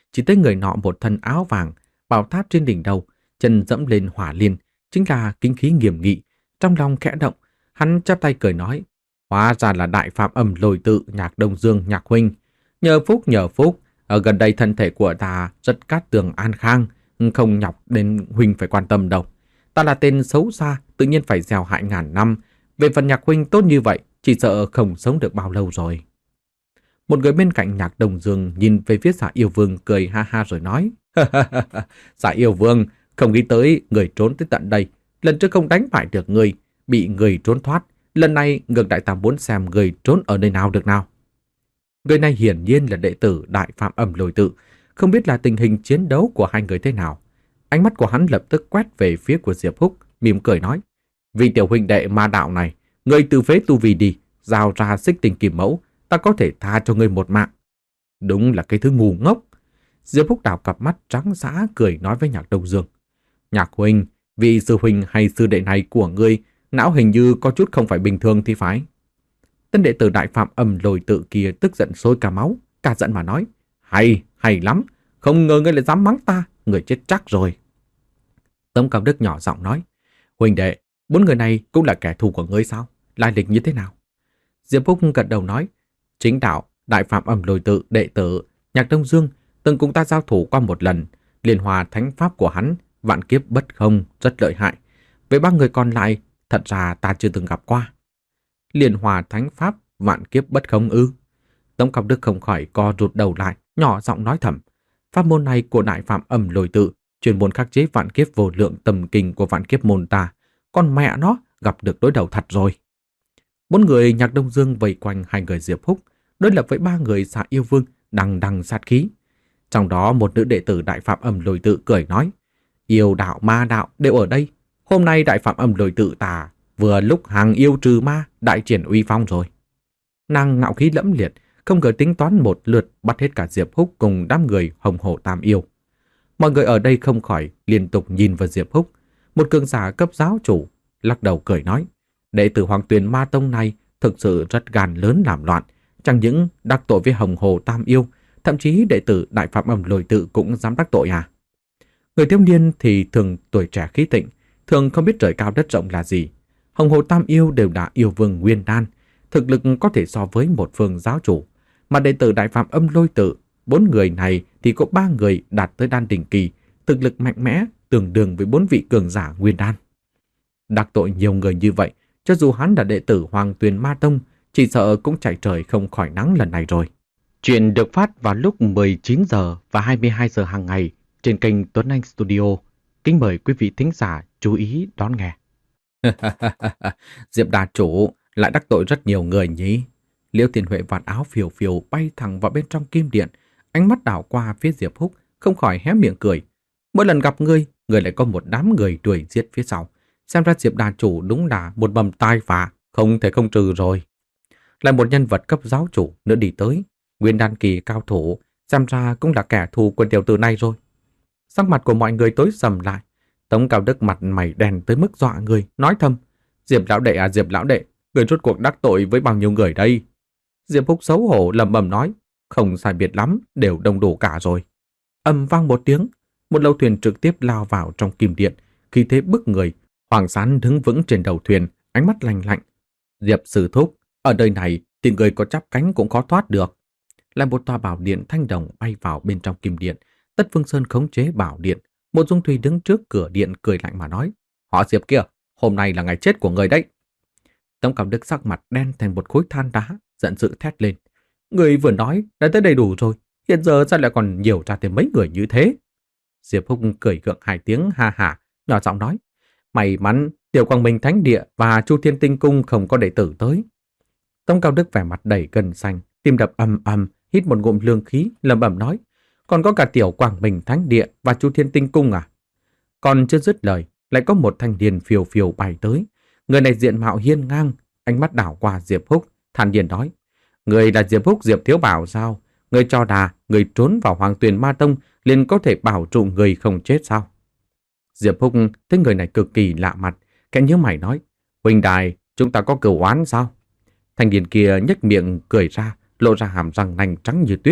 chỉ thấy người nọ một thân áo vàng, bảo tháp trên đỉnh đầu, chân dẫm lên hỏa liên, chính là kính khí nghiêm nghị. Trong lòng khẽ động, hắn chắp tay cười nói, hóa ra là đại phạm âm lôi tự Nhạc Đông Dương Nhạc huynh. Nhờ phúc nhờ phúc, ở gần đây thân thể của ta rất cát tường an khang, không nhọc đến huynh phải quan tâm đâu. Ta là tên xấu xa, tự nhiên phải gieo hại ngàn năm. Về phần Nhạc huynh tốt như vậy, chỉ sợ không sống được bao lâu rồi. Một người bên cạnh Nhạc Đông Dương nhìn về phía Giả Yêu Vương cười ha ha rồi nói, Giả Yêu Vương, không nghĩ tới người trốn tới tận đây. Lần trước không đánh bại được người, bị người trốn thoát. Lần này ngược đại ta muốn xem người trốn ở nơi nào được nào. Người này hiển nhiên là đệ tử Đại Phạm Âm Lôi Tự, không biết là tình hình chiến đấu của hai người thế nào. Ánh mắt của hắn lập tức quét về phía của Diệp Húc, mỉm cười nói, vì tiểu huynh đệ ma đạo này, người từ phế tu vi đi, giao ra xích tinh kim mẫu, ta có thể tha cho ngươi một mạng. Đúng là cái thứ ngu ngốc. Diệp Húc đảo cặp mắt trắng dã cười nói với Nhạc Đông Dương, Nhạc huynh, vị sư huynh hay sư đệ này của ngươi, não hình như có chút không phải bình thường thì phải. Tên đệ tử Đại Phạm Âm Lôi Tự kia tức giận sôi cả máu, cả giận mà nói, hay, hay lắm, không ngờ ngươi lại dám mắng ta, người chết chắc rồi. Tống Cao Đức nhỏ giọng nói, huynh đệ, bốn người này cũng là kẻ thù của ngươi sao? Lai lịch như thế nào? Diệp Húc gật đầu nói, chính đạo Đại Phạm Âm Lôi Tự đệ tử Nhạc Đông Dương từng cùng ta giao thủ qua một lần, liên hòa thánh pháp của hắn vạn kiếp bất không rất lợi hại. Với ba người còn lại, thật ra ta chưa từng gặp qua. Liên hòa thánh pháp vạn kiếp bất không ư? Tống Cao Đức không khỏi co rụt đầu lại, nhỏ giọng nói thầm, pháp môn này của Đại Phạm Âm Lôi Tự chuyên môn khắc chế vạn kiếp vô lượng tầm kinh của vạn kiếp môn ta, con mẹ nó gặp được đối đầu thật rồi. Bốn người Nhạc Đông Dương vây quanh hai người Diệp Húc, đối lập với ba người Dạ Yêu Vương đằng đằng sát khí. Trong đó một nữ đệ tử Đại Phạm Âm Lôi Tự cười nói, yêu đạo ma đạo đều ở đây, hôm nay Đại Phạm Âm Lôi Tự ta vừa lúc hàng yêu trừ ma đại triển uy phong rồi. Nàng ngạo khí lẫm liệt, không ngờ tính toán một lượt bắt hết cả Diệp Húc cùng đám người Hồng Hổ Tam Yêu. Mọi người ở đây không khỏi liên tục nhìn vào Diệp Húc. Một cường giả cấp giáo chủ lắc đầu cười nói, đệ tử Hoàng Tuyền Ma Tông này thực sự rất gan lớn làm loạn, chẳng những đắc tội với Hồng Hồ Tam Yêu, thậm chí đệ tử Đại Phạm Âm Lôi Tự cũng dám đắc tội à? Người thiếu niên thì thường tuổi trẻ khí thịnh, thường không biết trời cao đất rộng là gì. Hồng Hồ Tam Yêu đều đã yêu vương nguyên đan, thực lực có thể so với một phương giáo chủ, mà đệ tử Đại Phạm Âm Lôi Tự, bốn người này thì có ba người đạt tới đan đỉnh kỳ, thực lực mạnh mẽ tương đương với bốn vị cường giả nguyên đan. Đắc tội nhiều người như vậy, cho dù hắn là đệ tử Hoàng Tuyền Ma Tông, chỉ sợ cũng chạy trời không khỏi nắng lần này rồi. Chuyện được phát vào lúc mười chín giờ và hai mươi hai giờ hàng ngày trên kênh Tuấn Anh Studio. Kính mời quý vị thính giả chú ý đón nghe. Diệp Đà chủ lại đắc tội rất nhiều người nhỉ? Liễu Tiền Huệ vạt áo phiêu phiêu bay thẳng vào bên trong kim điện, ánh mắt đảo qua phía Diệp Húc, không khỏi hé miệng cười. Mỗi lần gặp ngươi, ngươi lại có một đám người đuổi giết phía sau. Xem ra Diệp Đà chủ đúng là một mầm tai vạ, không thể không trừ rồi. Lại một nhân vật cấp giáo chủ nữa đi tới, nguyên đan kỳ cao thủ, xem ra cũng là kẻ thù của tiểu tử này rồi. Sắc mặt của mọi người tối sầm lại. Tống Cao Đức mặt mày đen tới mức dọa người, nói thầm, Diệp lão đệ à Diệp lão đệ, người rốt cuộc đắc tội với bao nhiêu người đây? Diệp Húc xấu hổ lẩm bẩm nói, không sai biệt lắm, đều đông đủ cả rồi. Ầm vang một tiếng, một lâu thuyền trực tiếp lao vào trong kim điện, khí thế bức người. Hoàng Sán đứng vững trên đầu thuyền, ánh mắt lạnh lạnh. Diệp sư thúc, ở nơi này thì người có chắp cánh cũng khó thoát được. Lại một tòa bảo điện thanh đồng bay vào bên trong kim điện. Tất Phương Sơn khống chế bảo điện. Một Dung Thủy đứng trước cửa điện cười lạnh mà nói, họ Diệp kia, hôm nay là ngày chết của người đấy. Tống Cao Đức sắc mặt đen thành một khối than đá, giận dữ thét lên. Người vừa nói đã tới đầy đủ rồi, hiện giờ sao lại còn nhiều ra thêm mấy người như thế? Diệp Húc cười gượng hai tiếng ha hả, nhỏ giọng nói, may mắn Tiểu Quang Minh Thánh Địa và Chu Thiên Tinh Cung không có đệ tử tới. Tống Cao Đức vẻ mặt đầy gân xanh, tim đập ầm ầm, hít một ngụm lương khí, lẩm bẩm nói, còn có cả Tiểu Quang Minh Thánh Địa và Chu Thiên Tinh Cung à? Còn chưa dứt lời, lại có một thanh niên phiêu phiêu bay tới. Người này diện mạo hiên ngang, ánh mắt đảo qua Diệp Húc, thản nhiên nói, người là Diệp Húc Diệp Thiếu Bảo sao? Người cho đà, người trốn vào Hoàng Tuyền Ma Tông liền có thể bảo trụ người không chết sao? Diệp Húc thấy người này cực kỳ lạ mặt, kẻ nhớ mày nói, huynh đài, chúng ta có cửu oán sao? Thanh niên kia nhếch miệng cười ra, lộ ra hàm răng nanh trắng như tuyết,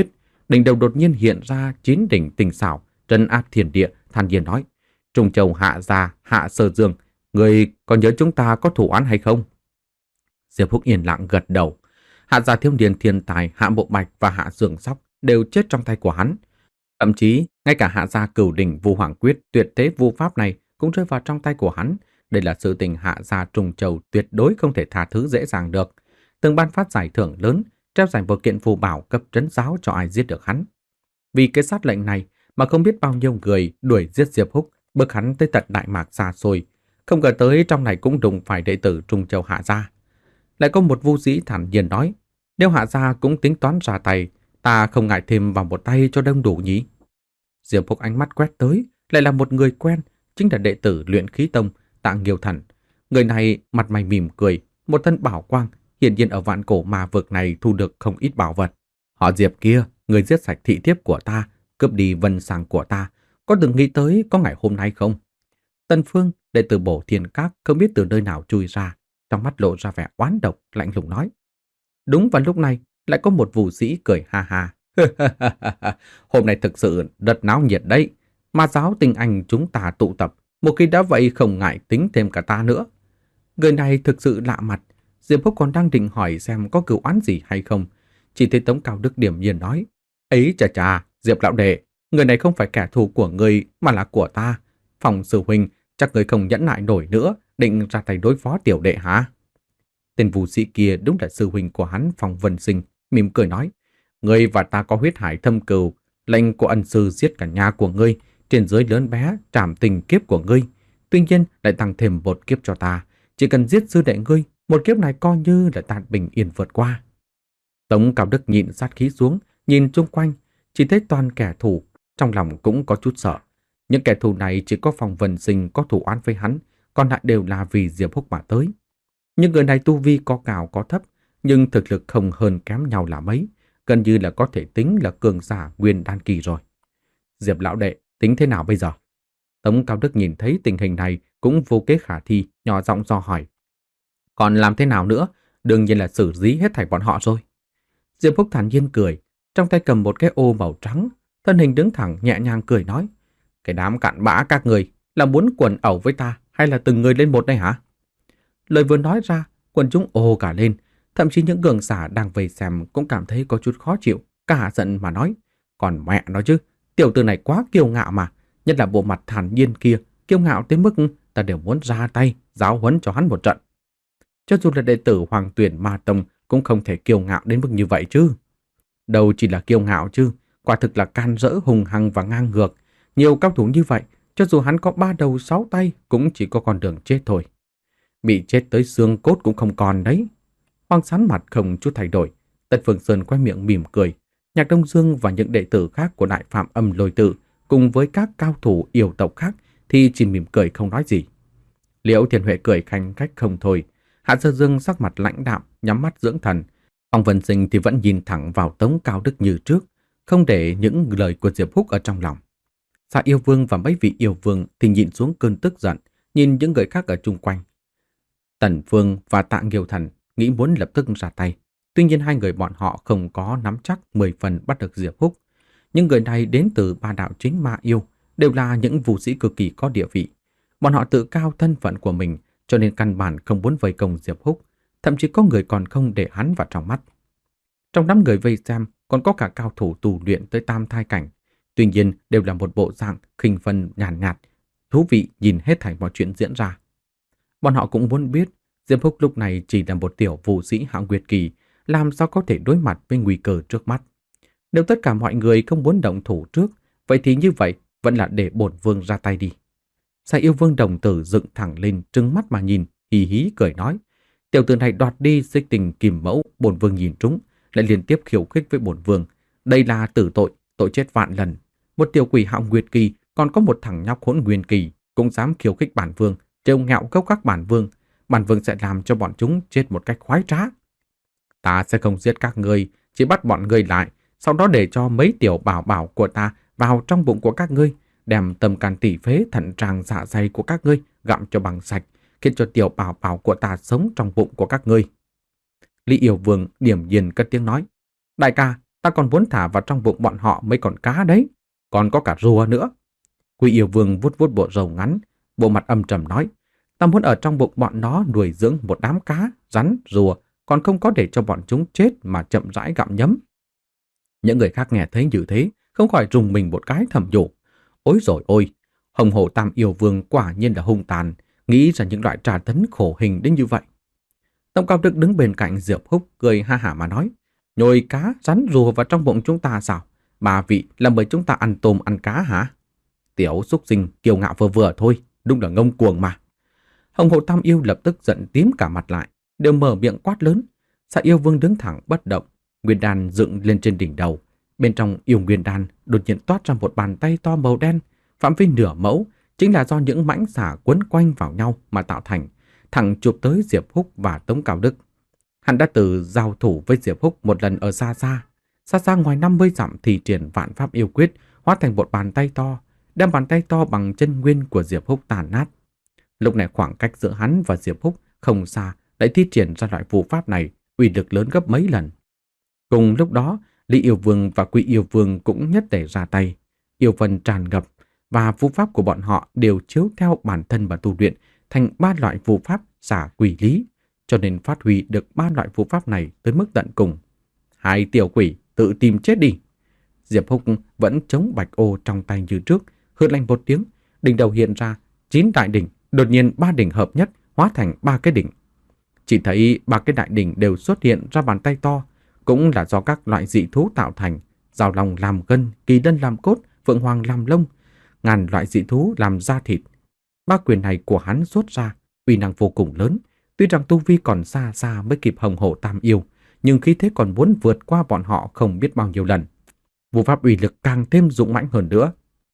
đỉnh đầu đột nhiên hiện ra chín đỉnh tinh xảo, trấn áp thiên địa, than nhiên nói: Trung Châu Hạ Gia, Hạ Sơ Dương, người còn nhớ chúng ta có thủ án hay không? Diệp Húc yên lặng gật đầu. Hạ Gia thiếu niên thiên tài Hạ Bộ Bạch và Hạ Dương Sóc đều chết trong tay của hắn. Thậm chí, ngay cả Hạ Gia Cửu Đỉnh Vu Hoàng Quyết tuyệt thế vu pháp này cũng rơi vào trong tay của hắn. Đây là sự tình Hạ Gia Trung Châu tuyệt đối không thể tha thứ dễ dàng được. Từng ban phát giải thưởng lớn, treo giải một kiện phù bảo cấp trấn giáo cho ai giết được hắn. Vì cái sát lệnh này mà không biết bao nhiêu người đuổi giết Diệp Húc, bức hắn tới tận Đại Mạc xa xôi. Không ngờ tới trong này cũng đụng phải đệ tử Trung Châu Hạ Gia. Lại có một vu sĩ thản nhiên nói: nếu Hạ Gia cũng tính toán ra tay, ta không ngại thêm vào một tay cho đông đủ nhỉ. Diệp Húc ánh mắt quét tới, lại là một người quen, chính là đệ tử Luyện Khí Tông Tạ Nghiêu Thần. Người này mặt mày mỉm cười, một thân bảo quang, hiển nhiên ở vạn cổ ma vực này thu được không ít bảo vật. Họ Diệp kia, người giết sạch thị thiếp của ta, cướp đi vân sàng của ta, có từng nghĩ tới có ngày hôm nay không? Tân Phương, đệ tử Bổ Thiên Các không biết từ nơi nào chui ra, trong mắt lộ ra vẻ oán độc, lạnh lùng nói. Đúng vào lúc này, lại có một vũ sĩ cười ha ha. Hôm nay thực sự rất náo nhiệt đấy. Ma giáo tinh anh chúng ta tụ tập, một khi đã vậy không ngại tính thêm cả ta nữa. Người này thực sự lạ mặt. Diệp Húc còn đang định hỏi xem có cửu oán gì hay không, chỉ thấy Tống Cao Đức điểm nhiên nói: ấy chà chà, Diệp lão đệ, người này không phải kẻ thù của người mà là của ta. Phòng sư huynh, chắc người không nhẫn nại nổi nữa, định ra tay đối phó tiểu đệ hả? Tên vũ sĩ kia đúng là sư huynh của hắn, Phòng Vân Sinh, mỉm cười nói: ngươi và ta có huyết hải thâm cừu, lệnh của ân sư giết cả nhà của ngươi, trên dưới lớn bé trảm tình kiếp của ngươi, tuy nhiên lại tăng thêm một kiếp cho ta. Chỉ cần giết sư đệ ngươi, một kiếp này coi như là ta bình yên vượt qua. Tống Cao Đức nhịn sát khí xuống, nhìn chung quanh, chỉ thấy toàn kẻ thù, trong lòng cũng có chút sợ. Những kẻ thù này chỉ có Phòng Vân Sinh có thủ oán với hắn, còn lại đều là vì Diệp Húc mà tới. Những người này tu vi có cao có thấp, nhưng thực lực không hơn kém nhau là mấy, gần như là có thể tính là cường giả nguyên đan kỳ rồi. Diệp lão đệ, tính thế nào bây giờ? Tống Cao Đức nhìn thấy tình hình này cũng vô kế khả thi, nhỏ giọng do hỏi. Còn làm thế nào nữa? Đương nhiên là xử lý hết thảy bọn họ rồi. Diệp Húc thản nhiên cười, trong tay cầm một cái ô màu trắng, thân hình đứng thẳng nhẹ nhàng cười nói: cái đám cặn bã các người là muốn quần ẩu với ta hay là từng người lên một đây hả? Lời vừa nói ra, quần chúng ồ cả lên, thậm chí những cường giả đang vây xem cũng cảm thấy có chút khó chịu, cả giận mà nói: còn mẹ nói chứ, tiểu tử này quá kiêu ngạo mà, nhất là bộ mặt thản nhiên kia, kiêu ngạo tới mức ta đều muốn ra tay giáo huấn cho hắn một trận. Cho dù là đệ tử Hoàng Tuyển Ma Tông cũng không thể kiêu ngạo đến mức như vậy chứ. Đâu chỉ là kiêu ngạo chứ, quả thực là can dỡ hùng hăng và ngang ngược. Nhiều cao thủ như vậy, cho dù hắn có ba đầu sáu tay cũng chỉ có con đường chết thôi. Bị chết tới xương cốt cũng không còn đấy. Hoàng Sán mặt không chút thay đổi, Tật Phương Sơn quay miệng mỉm cười. Nhạc Đông Dương và những đệ tử khác của Đại Phạm Âm Lôi Tự cùng với các cao thủ yêu tộc khác thì chỉ mỉm cười không nói gì. Liễu Thiền Huệ cười khanh khách không thôi. Hạ Sơ Dương sắc mặt lãnh đạm, nhắm mắt dưỡng thần. Phong Vân Sinh thì vẫn nhìn thẳng vào Tống Cao Đức như trước, không để những lời của Diệp Húc ở trong lòng. Dạ Yêu Vương và mấy vị yêu vương thì nhìn xuống cơn tức giận, nhìn những người khác ở chung quanh. Tần Phương và Tạ Nghiêu Thần nghĩ muốn lập tức ra tay. Tuy nhiên hai người bọn họ không có nắm chắc mười phần bắt được Diệp Húc. Những người này đến từ ba đạo chính ma yêu, đều là những vũ sĩ cực kỳ có địa vị. Bọn họ tự cao thân phận của mình, cho nên căn bản không muốn vây công Diệp Húc, thậm chí có người còn không để hắn vào trong mắt. Trong đám người vây xem còn có cả cao thủ tu luyện tới tam thai cảnh, tuy nhiên đều là một bộ dạng khinh phân nhàn nhạt, nhạt, thú vị nhìn hết thảy mọi chuyện diễn ra. Bọn họ cũng muốn biết Diệp Húc lúc này chỉ là một tiểu vũ sĩ hạng nguyệt kỳ, làm sao có thể đối mặt với nguy cơ trước mắt. Nếu tất cả mọi người không muốn động thủ trước, vậy thì như vậy vẫn là để bổn vương ra tay đi. Sa Yêu Vương đồng tử dựng thẳng lên, trừng mắt mà nhìn, hí hí cười nói: tiểu tử này đoạt đi xích tình kìm mẫu, bổn vương nhìn trúng, lại liên tiếp khiêu khích với bổn vương. Đây là tử tội, tội chết vạn lần. Một tiểu quỷ hạng nguyệt kỳ, còn có một thằng nhóc hỗn nguyên kỳ cũng dám khiêu khích bản vương, trêu ngạo gốc các bản vương. Bản vương sẽ làm cho bọn chúng chết một cách khoái trá. Ta sẽ không giết các ngươi, chỉ bắt bọn ngươi lại, sau đó để cho mấy tiểu bảo bảo của ta vào trong bụng của các ngươi, đem tâm can tỷ phế thận tràng dạ dày của các ngươi gặm cho bằng sạch, khiến cho tiểu bảo bảo của ta sống trong bụng của các ngươi. Lý Yêu Vương điểm nhiên cất tiếng nói: đại ca, ta còn muốn thả vào trong bụng bọn họ mấy con cá đấy, còn có cả rùa nữa. Quy Yêu Vương vuốt vuốt bộ râu ngắn, bộ mặt âm trầm nói, ta muốn ở trong bụng bọn nó nuôi dưỡng một đám cá, rắn, rùa, còn không có để cho bọn chúng chết mà chậm rãi gặm nhấm. Những người khác nghe thấy như thế, không khỏi rùng mình một cái thầm nhủ. Ôi rồi ôi, Hồng Hổ Tam Yêu Vương quả nhiên là hung tàn, nghĩ ra những loại trà tấn khổ hình đến như vậy. Tông Cao Đức đứng bên cạnh Diệp Húc cười ha hả mà nói, nhồi cá, rắn, rùa vào trong bụng chúng ta sao? Bà vị là bởi chúng ta ăn tôm ăn cá hả? Tiểu xúc sinh kiêu ngạo vừa vừa thôi, đúng là ngông cuồng mà. Hồng Hổ Tam Yêu lập tức giận tím cả mặt lại, đều mở miệng quát lớn. Xà Yêu Vương đứng thẳng bất động, nguyên đan dựng lên trên đỉnh đầu. Bên trong yêu nguyên đan đột nhiên toát ra một bàn tay to màu đen, phạm vi nửa mẫu, chính là do những mãnh xà quấn quanh vào nhau mà tạo thành, thẳng chụp tới Diệp Húc và Tống Cao Đức. Hắn đã từ giao thủ với Diệp Húc một lần ở xa xa, xa xa ngoài năm mươi dặm thì triển vạn pháp yêu quyết, hóa thành một bàn tay to, đem bàn tay to bằng chân nguyên của Diệp Húc tàn nát. Lúc này khoảng cách giữa hắn và Diệp Húc không xa, lại thi triển ra loại phù pháp này, uy lực lớn gấp mấy lần. Cùng lúc đó, Lý Yêu Vương và Quy Yêu Vương cũng nhất tề ra tay. Yêu vân tràn ngập và phù pháp của bọn họ đều chiếu theo bản thân mà tu luyện thành ba loại phù pháp xả quỷ lý, cho nên phát huy được ba loại phù pháp này tới mức tận cùng. Hai tiểu quỷ tự tìm chết đi. Diệp Húc vẫn chống bạch ô trong tay như trước, hừ lạnh một tiếng, đỉnh đầu hiện ra chín đại đỉnh, đột nhiên ba đỉnh hợp nhất hóa thành ba cái đỉnh. Chỉ thấy ba cái đại đỉnh đều xuất hiện ra bàn tay to, cũng là do các loại dị thú tạo thành, rào lòng làm gân, kỳ lân làm cốt, phượng hoàng làm lông, ngàn loại dị thú làm da thịt. Ba quyền này của hắn xuất ra, uy năng vô cùng lớn, tuy rằng tu vi còn xa xa mới kịp Hồng Hổ Tam Yêu, nhưng khí thế còn muốn vượt qua bọn họ không biết bao nhiêu lần. Phù pháp uy lực càng thêm dũng mãnh hơn nữa.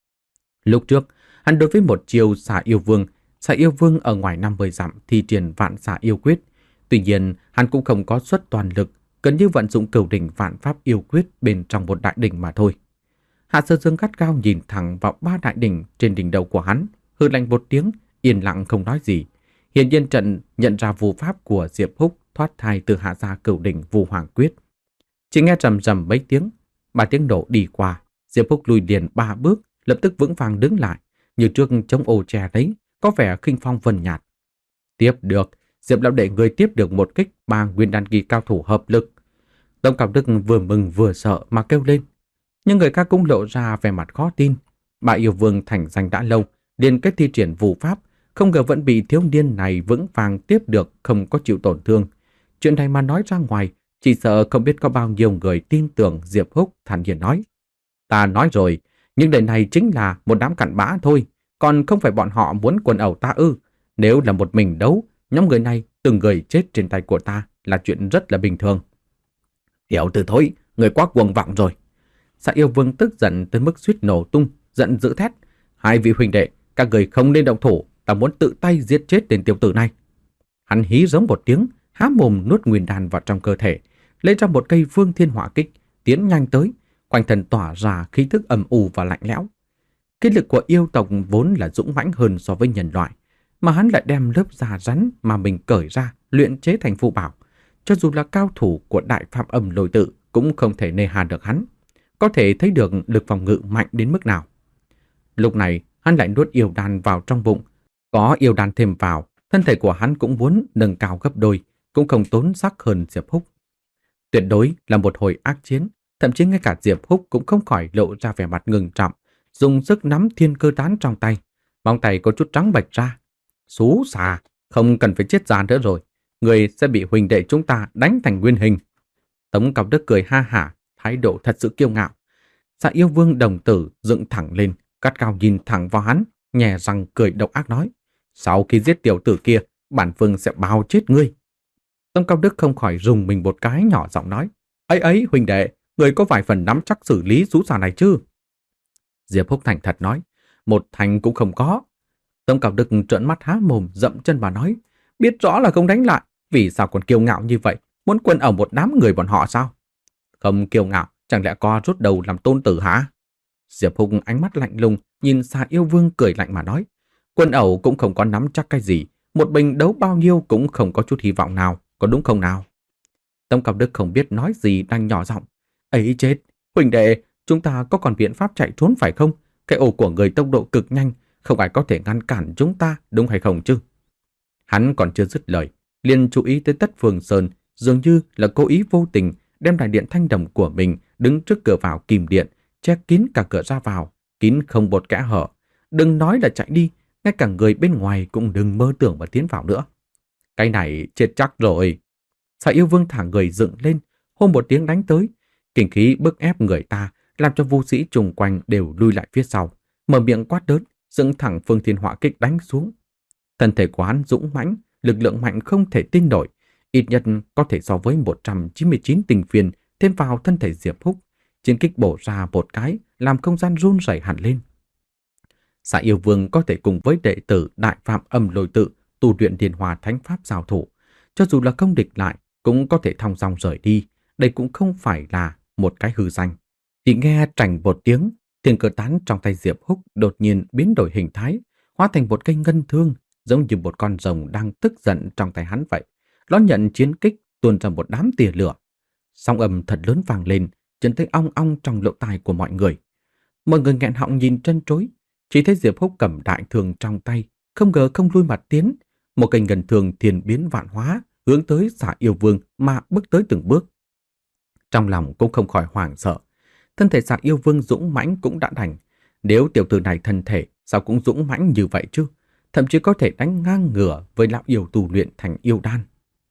Lúc trước, hắn đối với một chiêu xà yêu vương, xà yêu vương ở ngoài năm mươi dặm thi triển vạn xà yêu quyết. Tuy nhiên, hắn cũng không có xuất toàn lực, gần như vận dụng cửu đỉnh vạn pháp yêu quyết bên trong một đại đỉnh mà thôi. Hạ Sơ Dương gắt gao nhìn thẳng vào ba đại đỉnh trên đỉnh đầu của hắn, hừ lạnh một tiếng, yên lặng không nói gì. Hiển nhiên trận nhận ra phù pháp của Diệp Húc thoát thai từ hạ gia cửu đỉnh Vu Hoàng Quyết. Chỉ nghe rầm rầm mấy tiếng, ba tiếng nổ đi qua, Diệp Húc lùi liền ba bước, lập tức vững vàng đứng lại, như trước chống ô che đấy, có vẻ khinh phong vân nhạt. Tiếp được, Diệp lão đệ người tiếp được một kích ba nguyên đan kỳ cao thủ hợp lực. Tống Cao Đức vừa mừng vừa sợ mà kêu lên. Nhưng người ca cũng lộ ra vẻ mặt khó tin. Bà Yêu Vương thành danh đã lâu, liên kết thi triển phù pháp, không ngờ vẫn bị thiếu niên này vững vàng tiếp được, không có chịu tổn thương. Chuyện này mà nói ra ngoài, chỉ sợ không biết có bao nhiêu người tin tưởng. Diệp Húc thản nhiên nói. Ta nói rồi, nhưng đời này chính là một đám cặn bã thôi, còn không phải bọn họ muốn quần ẩu ta ư. Nếu là một mình đấu, nhóm người này từng người chết trên tay của ta là chuyện rất là bình thường. Hiểu từ thôi, người quá cuồng vọng rồi. Xà Yêu Vương tức giận tới mức suýt nổ tung, giận dữ thét. Hai vị huynh đệ, các người không nên động thủ, ta muốn tự tay giết chết tên tiểu tử này. Hắn hí giống một tiếng, há mồm nuốt nguyên đan vào trong cơ thể, lấy ra một cây Phương Thiên Hỏa Kích, tiến nhanh tới, quanh thân tỏa ra khí tức âm u và lạnh lẽo. Cái lực của yêu tộc vốn là dũng mãnh hơn so với nhân loại, mà hắn lại đem lớp da rắn mà mình cởi ra luyện chế thành phù bảo, cho dù là cao thủ của Đại Phạm Âm Lôi Tự cũng không thể nề hà được hắn, có thể thấy được lực phòng ngự mạnh đến mức nào. Lúc này, hắn lại nuốt yêu đan vào trong bụng, có yêu đan thêm vào, thân thể của hắn cũng muốn nâng cao gấp đôi, cũng không tốn sắc hơn Diệp Húc. Tuyệt đối là một hồi ác chiến, thậm chí ngay cả Diệp Húc cũng không khỏi lộ ra vẻ mặt ngưng trọng, dùng sức nắm thiên cơ tán trong tay, móng tay có chút trắng bệch ra. Xú xà, không cần phải chết già nữa rồi, người sẽ bị huynh đệ chúng ta đánh thành nguyên hình. Tống Cao Đức cười ha hả, thái độ thật sự kiêu ngạo. Xà Yêu Vương đồng tử dựng thẳng lên, gắt gao nhìn thẳng vào hắn, nhè răng cười độc ác nói: sau khi giết tiểu tử kia, bản vương sẽ bao chết ngươi. Tống Cao Đức không khỏi rùng mình một cái, nhỏ giọng nói: ấy ấy huynh đệ, người có vài phần nắm chắc xử lý xú xà này chứ? Diệp Húc thành thật nói: một thành cũng không có. Tống Cao Đức trợn mắt há mồm, dậm chân mà nói: biết rõ là không đánh lại, vì sao còn kiêu ngạo như vậy, muốn quần ở một đám người bọn họ sao? Không kiêu ngạo, chẳng lẽ co rút đầu làm tôn tử hả? Diệp Húc ánh mắt lạnh lùng nhìn Xà Yêu Vương cười lạnh mà nói: quân ẩu cũng không có nắm chắc cái gì, một mình đấu bao nhiêu cũng không có chút hy vọng nào, có đúng không nào? Tống Cao Đức không biết nói gì đang nhỏ giọng, Ấy chết, huynh đệ, chúng ta có còn biện pháp chạy trốn phải không? Cái ổ của người tốc độ cực nhanh, không ai có thể ngăn cản chúng ta, đúng hay không chứ? Hắn còn chưa dứt lời, liền chú ý tới Tất Phương Sơn, dường như là cố ý vô tình đem đại điện thanh đồng của mình đứng trước cửa vào kìm điện, che kín cả cửa ra vào, kín không một kẽ hở. Đừng nói là chạy đi, ngay cả người bên ngoài cũng đừng mơ tưởng mà tiến vào nữa. Cái này chết chắc rồi. Xà yêu vương thả người dựng lên, hôn một tiếng đánh tới. Kinh khí bức ép người ta, làm cho vũ sĩ chung quanh đều lui lại phía sau, mở miệng quát đớn, dựng thẳng Phương Thiên Hỏa Kích đánh xuống. Thân thể của hắn dũng mãnh, lực lượng mạnh không thể tin nổi, ít nhất có thể so với một trăm chín mươi chín tình viên thêm vào thân thể Diệp Húc. Chiến kích bổ ra một cái, làm không gian run rẩy hẳn lên. Xà yêu vương có thể cùng với đệ tử Đại Phạm Âm Lôi Tự tu luyện Điền Hòa Thánh Pháp giao thủ, cho dù là không địch lại cũng có thể thong dong rời đi. Đây cũng không phải là một cái hư danh. Chỉ nghe trành một tiếng, thiên cơ tán trong tay Diệp Húc đột nhiên biến đổi hình thái, hóa thành một cây ngân thương, giống như một con rồng đang tức giận trong tay hắn vậy. Nó nhận chiến kích, tuôn ra một đám tia lửa. Sóng âm thật lớn vang lên, chân thấy ong ong trong lỗ tai của mọi người. Mọi người nghẹn họng nhìn trân trối, chỉ thấy Diệp Húc cầm đại thương trong tay, không ngờ không lui mặt tiến, một cây ngân thương thiên biến vạn hóa, hướng tới Xà yêu vương mà bước tới từng bước. Trong lòng cũng không khỏi hoảng sợ. Thân thể Xà yêu vương dũng mãnh cũng đã đành. Nếu tiểu tử này thân thể sao cũng dũng mãnh như vậy chứ? Thậm chí có thể đánh ngang ngửa với lão yêu tu luyện thành yêu đan.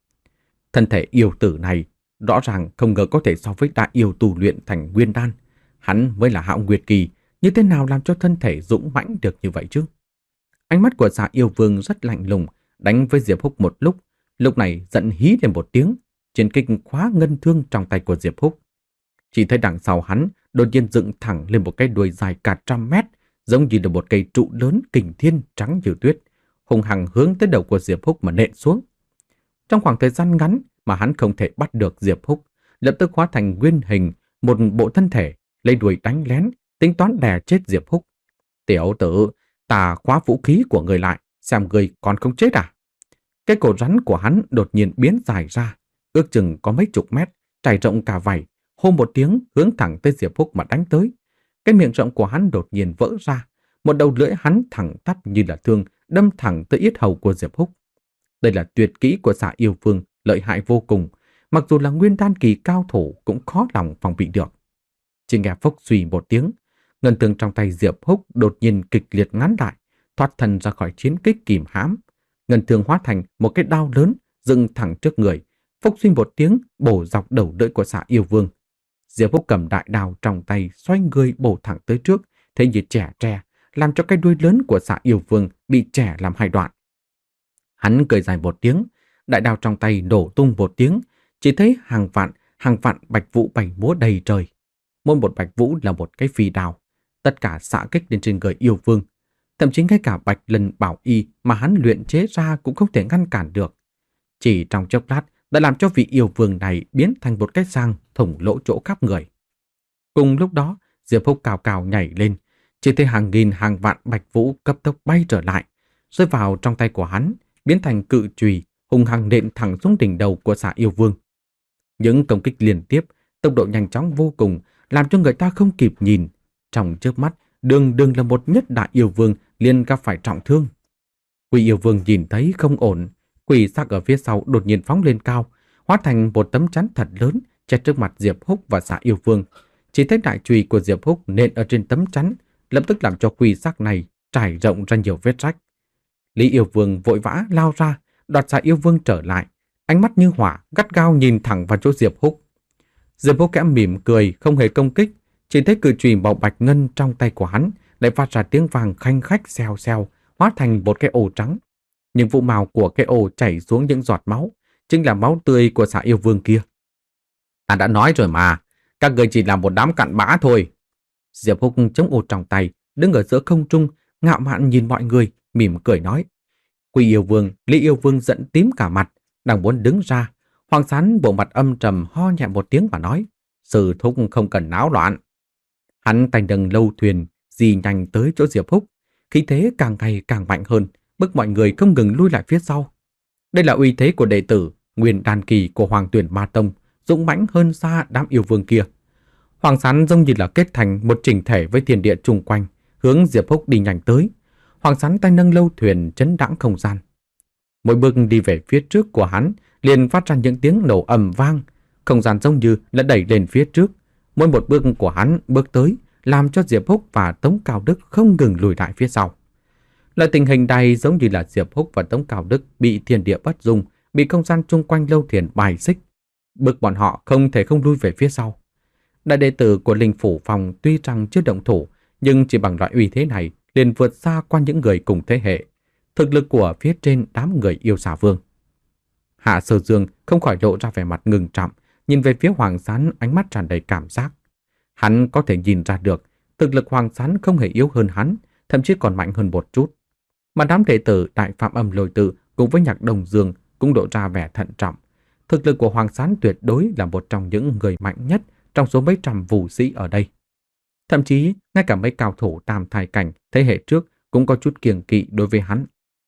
Thân thể yêu tử này rõ ràng không ngờ có thể so với đại yêu tu luyện thành nguyên đan. Hắn mới là Hạo Nguyệt Kỳ, như thế nào làm cho thân thể dũng mãnh được như vậy chứ? Ánh mắt của Xà yêu vương rất lạnh lùng, đánh với Diệp Húc một lúc. Lúc này giận hí lên một tiếng, chiến kích khóa ngân thương trong tay của Diệp Húc. Chỉ thấy đằng sau hắn đột nhiên dựng thẳng lên một cái đuôi dài cả trăm mét, giống như là một cây trụ lớn kình thiên trắng như tuyết, hùng hằng hướng tới đầu của Diệp Húc mà nện xuống. Trong khoảng thời gian ngắn mà hắn không thể bắt được Diệp Húc, lập tức hóa thành nguyên hình một bộ thân thể, lấy đuôi đánh lén, tính toán đè chết Diệp Húc. Tiểu tử, ta khóa vũ khí của người lại, xem người còn không chết à? Cái cổ rắn của hắn đột nhiên biến dài ra, ước chừng có mấy chục mét, trải rộng cả vảy, hô một tiếng hướng thẳng tới Diệp Húc mà đánh tới. Cái miệng rộng của hắn đột nhiên vỡ ra, một đầu lưỡi hắn thẳng tắp như là thương, đâm thẳng tới yết hầu của Diệp Húc. Đây là tuyệt kỹ của Xà yêu vương, lợi hại vô cùng, mặc dù là nguyên đan kỳ cao thủ cũng khó lòng phòng bị được. Chỉ nghe phốc suy một tiếng, ngân thương trong tay Diệp Húc đột nhiên kịch liệt ngắn lại, thoát thân ra khỏi chiến kích kìm hãm. Ngân thương hóa thành một cái đao lớn dựng thẳng trước người, phốc suy một tiếng bổ dọc đầu lưỡi của Xà yêu vương. Diệp Húc cầm đại đao trong tay xoay người bổ thẳng tới trước, thế như chẻ tre, làm cho cái đuôi lớn của Xà yêu vương bị chẻ làm hai đoạn. Hắn cười dài một tiếng, đại đao trong tay đổ tung một tiếng, chỉ thấy hàng vạn, hàng vạn bạch vũ bay múa đầy trời. Mỗi một bạch vũ là một cái phi đao, tất cả xạ kích lên trên người yêu vương. Thậm chí ngay cả bạch lần bảo y mà hắn luyện chế ra cũng không thể ngăn cản được. Chỉ trong chốc lát đã làm cho vị yêu vương này biến thành một cái sang thủng lỗ chỗ khắp người. Cùng lúc đó, Diệp Húc cào cào nhảy lên, chỉ thấy hàng nghìn hàng vạn bạch vũ cấp tốc bay trở lại, rơi vào trong tay của hắn, biến thành cự chùy hùng hăng nện thẳng xuống đỉnh đầu của Xà yêu vương. Những công kích liên tiếp, tốc độ nhanh chóng vô cùng, làm cho người ta không kịp nhìn. Trong chớp mắt, đường đường là một nhất đại yêu vương liền gặp phải trọng thương. Quỷ yêu vương nhìn thấy không ổn, quỷ sắc ở phía sau đột nhiên phóng lên cao, hóa thành một tấm chắn thật lớn che trước mặt Diệp Húc và Xà yêu vương. Chỉ thấy đại chùy của Diệp Húc nện ở trên tấm chắn, lập tức làm cho quỷ sắc này trải rộng ra nhiều vết rách. Lý yêu vương vội vã lao ra, đoạt Xà yêu vương trở lại, ánh mắt như hỏa, gắt gao nhìn thẳng vào chỗ Diệp Húc. Diệp Húc kẽ mỉm cười, không hề công kích, chỉ thấy cự chùy màu bạch ngân trong tay của hắn lại phát ra tiếng vàng khanh khách xèo xèo, hóa thành một cái ổ trắng. Nhưng vụ màu của cái ổ chảy xuống những giọt máu, chính là máu tươi của Xà yêu vương kia. Ta đã nói rồi mà, các người chỉ là một đám cặn bã thôi. Diệp Húc chống ổ trong tay, đứng ở giữa không trung, ngạo mạn nhìn mọi người, mỉm cười nói. Quỷ yêu vương, Lý yêu vương giận tím cả mặt, đang muốn đứng ra. Hoàng Sán bộ mặt âm trầm ho nhẹ một tiếng và nói, sư thúc không cần náo loạn. Hắn tay nâng lâu thuyền, di nhanh tới chỗ Diệp Húc, khí thế càng ngày càng mạnh hơn, bức mọi người không ngừng lui lại phía sau. Đây là uy thế của đệ tử nguyên đan kỳ của Hoàng Tuyển Ma Tông, dũng mãnh hơn xa đám yêu vương kia. Hoàng Sán giống như là kết thành một chỉnh thể với thiên địa chung quanh, hướng Diệp Húc đi nhanh tới. Hoàng Sán tay nâng lâu thuyền chấn đãng không gian. Mỗi bước đi về phía trước của hắn liền phát ra những tiếng nổ ầm vang, không gian giống như là đẩy lên phía trước. Mỗi một bước của hắn bước tới làm cho Diệp Húc và Tống Cao Đức không ngừng lùi lại phía sau. Loại tình hình này giống như là Diệp Húc và Tống Cao Đức bị thiên địa bất dung, bị không gian chung quanh lâu thuyền bài xích, bức bọn họ không thể không lui về phía sau. Đại đệ tử của Linh Phủ Phòng tuy rằng chưa động thủ, nhưng chỉ bằng loại uy thế này liền vượt xa qua những người cùng thế hệ. Thực lực của phía trên đám người yêu xà vương. Hạ Sơ Dương không khỏi lộ ra vẻ mặt ngừng trọng, nhìn về phía Hoàng Sán ánh mắt tràn đầy cảm giác. Hắn có thể nhìn ra được, thực lực Hoàng Sán không hề yếu hơn hắn, thậm chí còn mạnh hơn một chút. Mà đám đệ tử Đại Phạm Âm Lôi Tự cùng với Nhạc Đông Dương cũng lộ ra vẻ thận trọng. Thực lực của Hoàng Sán tuyệt đối là một trong những người mạnh nhất trong số mấy trăm vũ sĩ ở đây. Thậm chí, ngay cả mấy cao thủ tam thai cảnh thế hệ trước cũng có chút kiêng kỵ đối với hắn.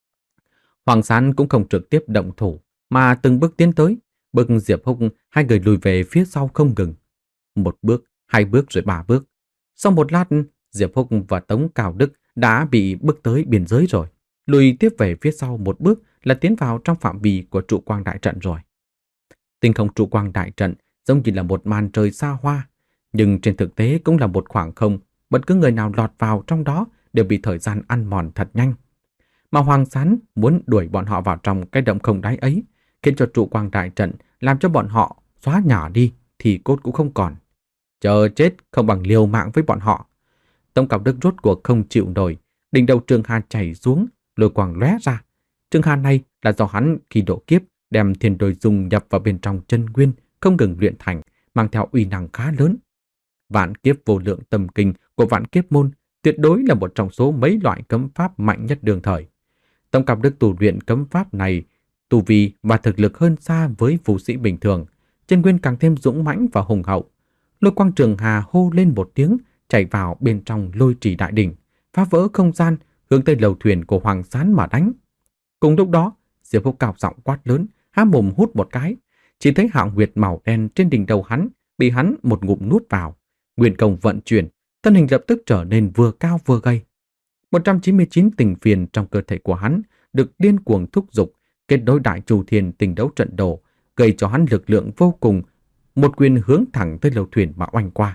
Hoàng Sán cũng không trực tiếp động thủ, mà từng bước tiến tới, bước Diệp Húc hai người lùi về phía sau không ngừng. Một bước, hai bước rồi ba bước. Sau một lát, Diệp Húc và Tống Cao Đức đã bị bước tới biên giới rồi. Lùi tiếp về phía sau một bước là tiến vào trong phạm vi của trụ quang đại trận rồi. Tinh không trụ quang đại trận giống như là một màn trời xa hoa, nhưng trên thực tế cũng là một khoảng không, bất cứ người nào lọt vào trong đó đều bị thời gian ăn mòn thật nhanh. Mà Hoàng Sán muốn đuổi bọn họ vào trong cái động không đáy ấy, khiến cho trụ quang đại trận làm cho bọn họ xóa nhỏ đi thì cốt cũng không còn. Chờ chết không bằng liều mạng với bọn họ. Tống Cao Đức rốt cuộc không chịu nổi, đỉnh đầu Trường Hà chảy xuống, lôi quang lóe ra. Trường Hà này là do hắn khi độ kiếp đem thiên đôi dung nhập vào bên trong chân nguyên, không ngừng luyện thành, mang theo uy năng khá lớn. Vạn kiếp vô lượng tâm kinh của Vạn Kiếp môn tuyệt đối là một trong số mấy loại cấm pháp mạnh nhất đương thời. Tống Cao Đức tu luyện cấm pháp này, tu vi và thực lực hơn xa với vũ sĩ bình thường, chân nguyên càng thêm dũng mãnh và hùng hậu. Lôi quang Trường Hà hô lên một tiếng, chạy vào bên trong lôi trì đại đỉnh, phá vỡ không gian, hướng tới lầu thuyền của Hoàng Sán mà đánh. Cùng lúc đó, Diệp Húc cao giọng quát lớn, há mồm hút một cái, chỉ thấy hạo nguyệt màu đen trên đỉnh đầu hắn bị hắn một ngụm nuốt vào. Nguyên công vận chuyển, thân hình lập tức trở nên vừa cao vừa gầy. một trăm chín mươi chín tình phiền trong cơ thể của hắn được điên cuồng thúc giục, kết nối đại chu thiên tình đấu trận đồ, gây cho hắn lực lượng vô cùng, một quyền hướng thẳng tới lầu thuyền mà oanh qua.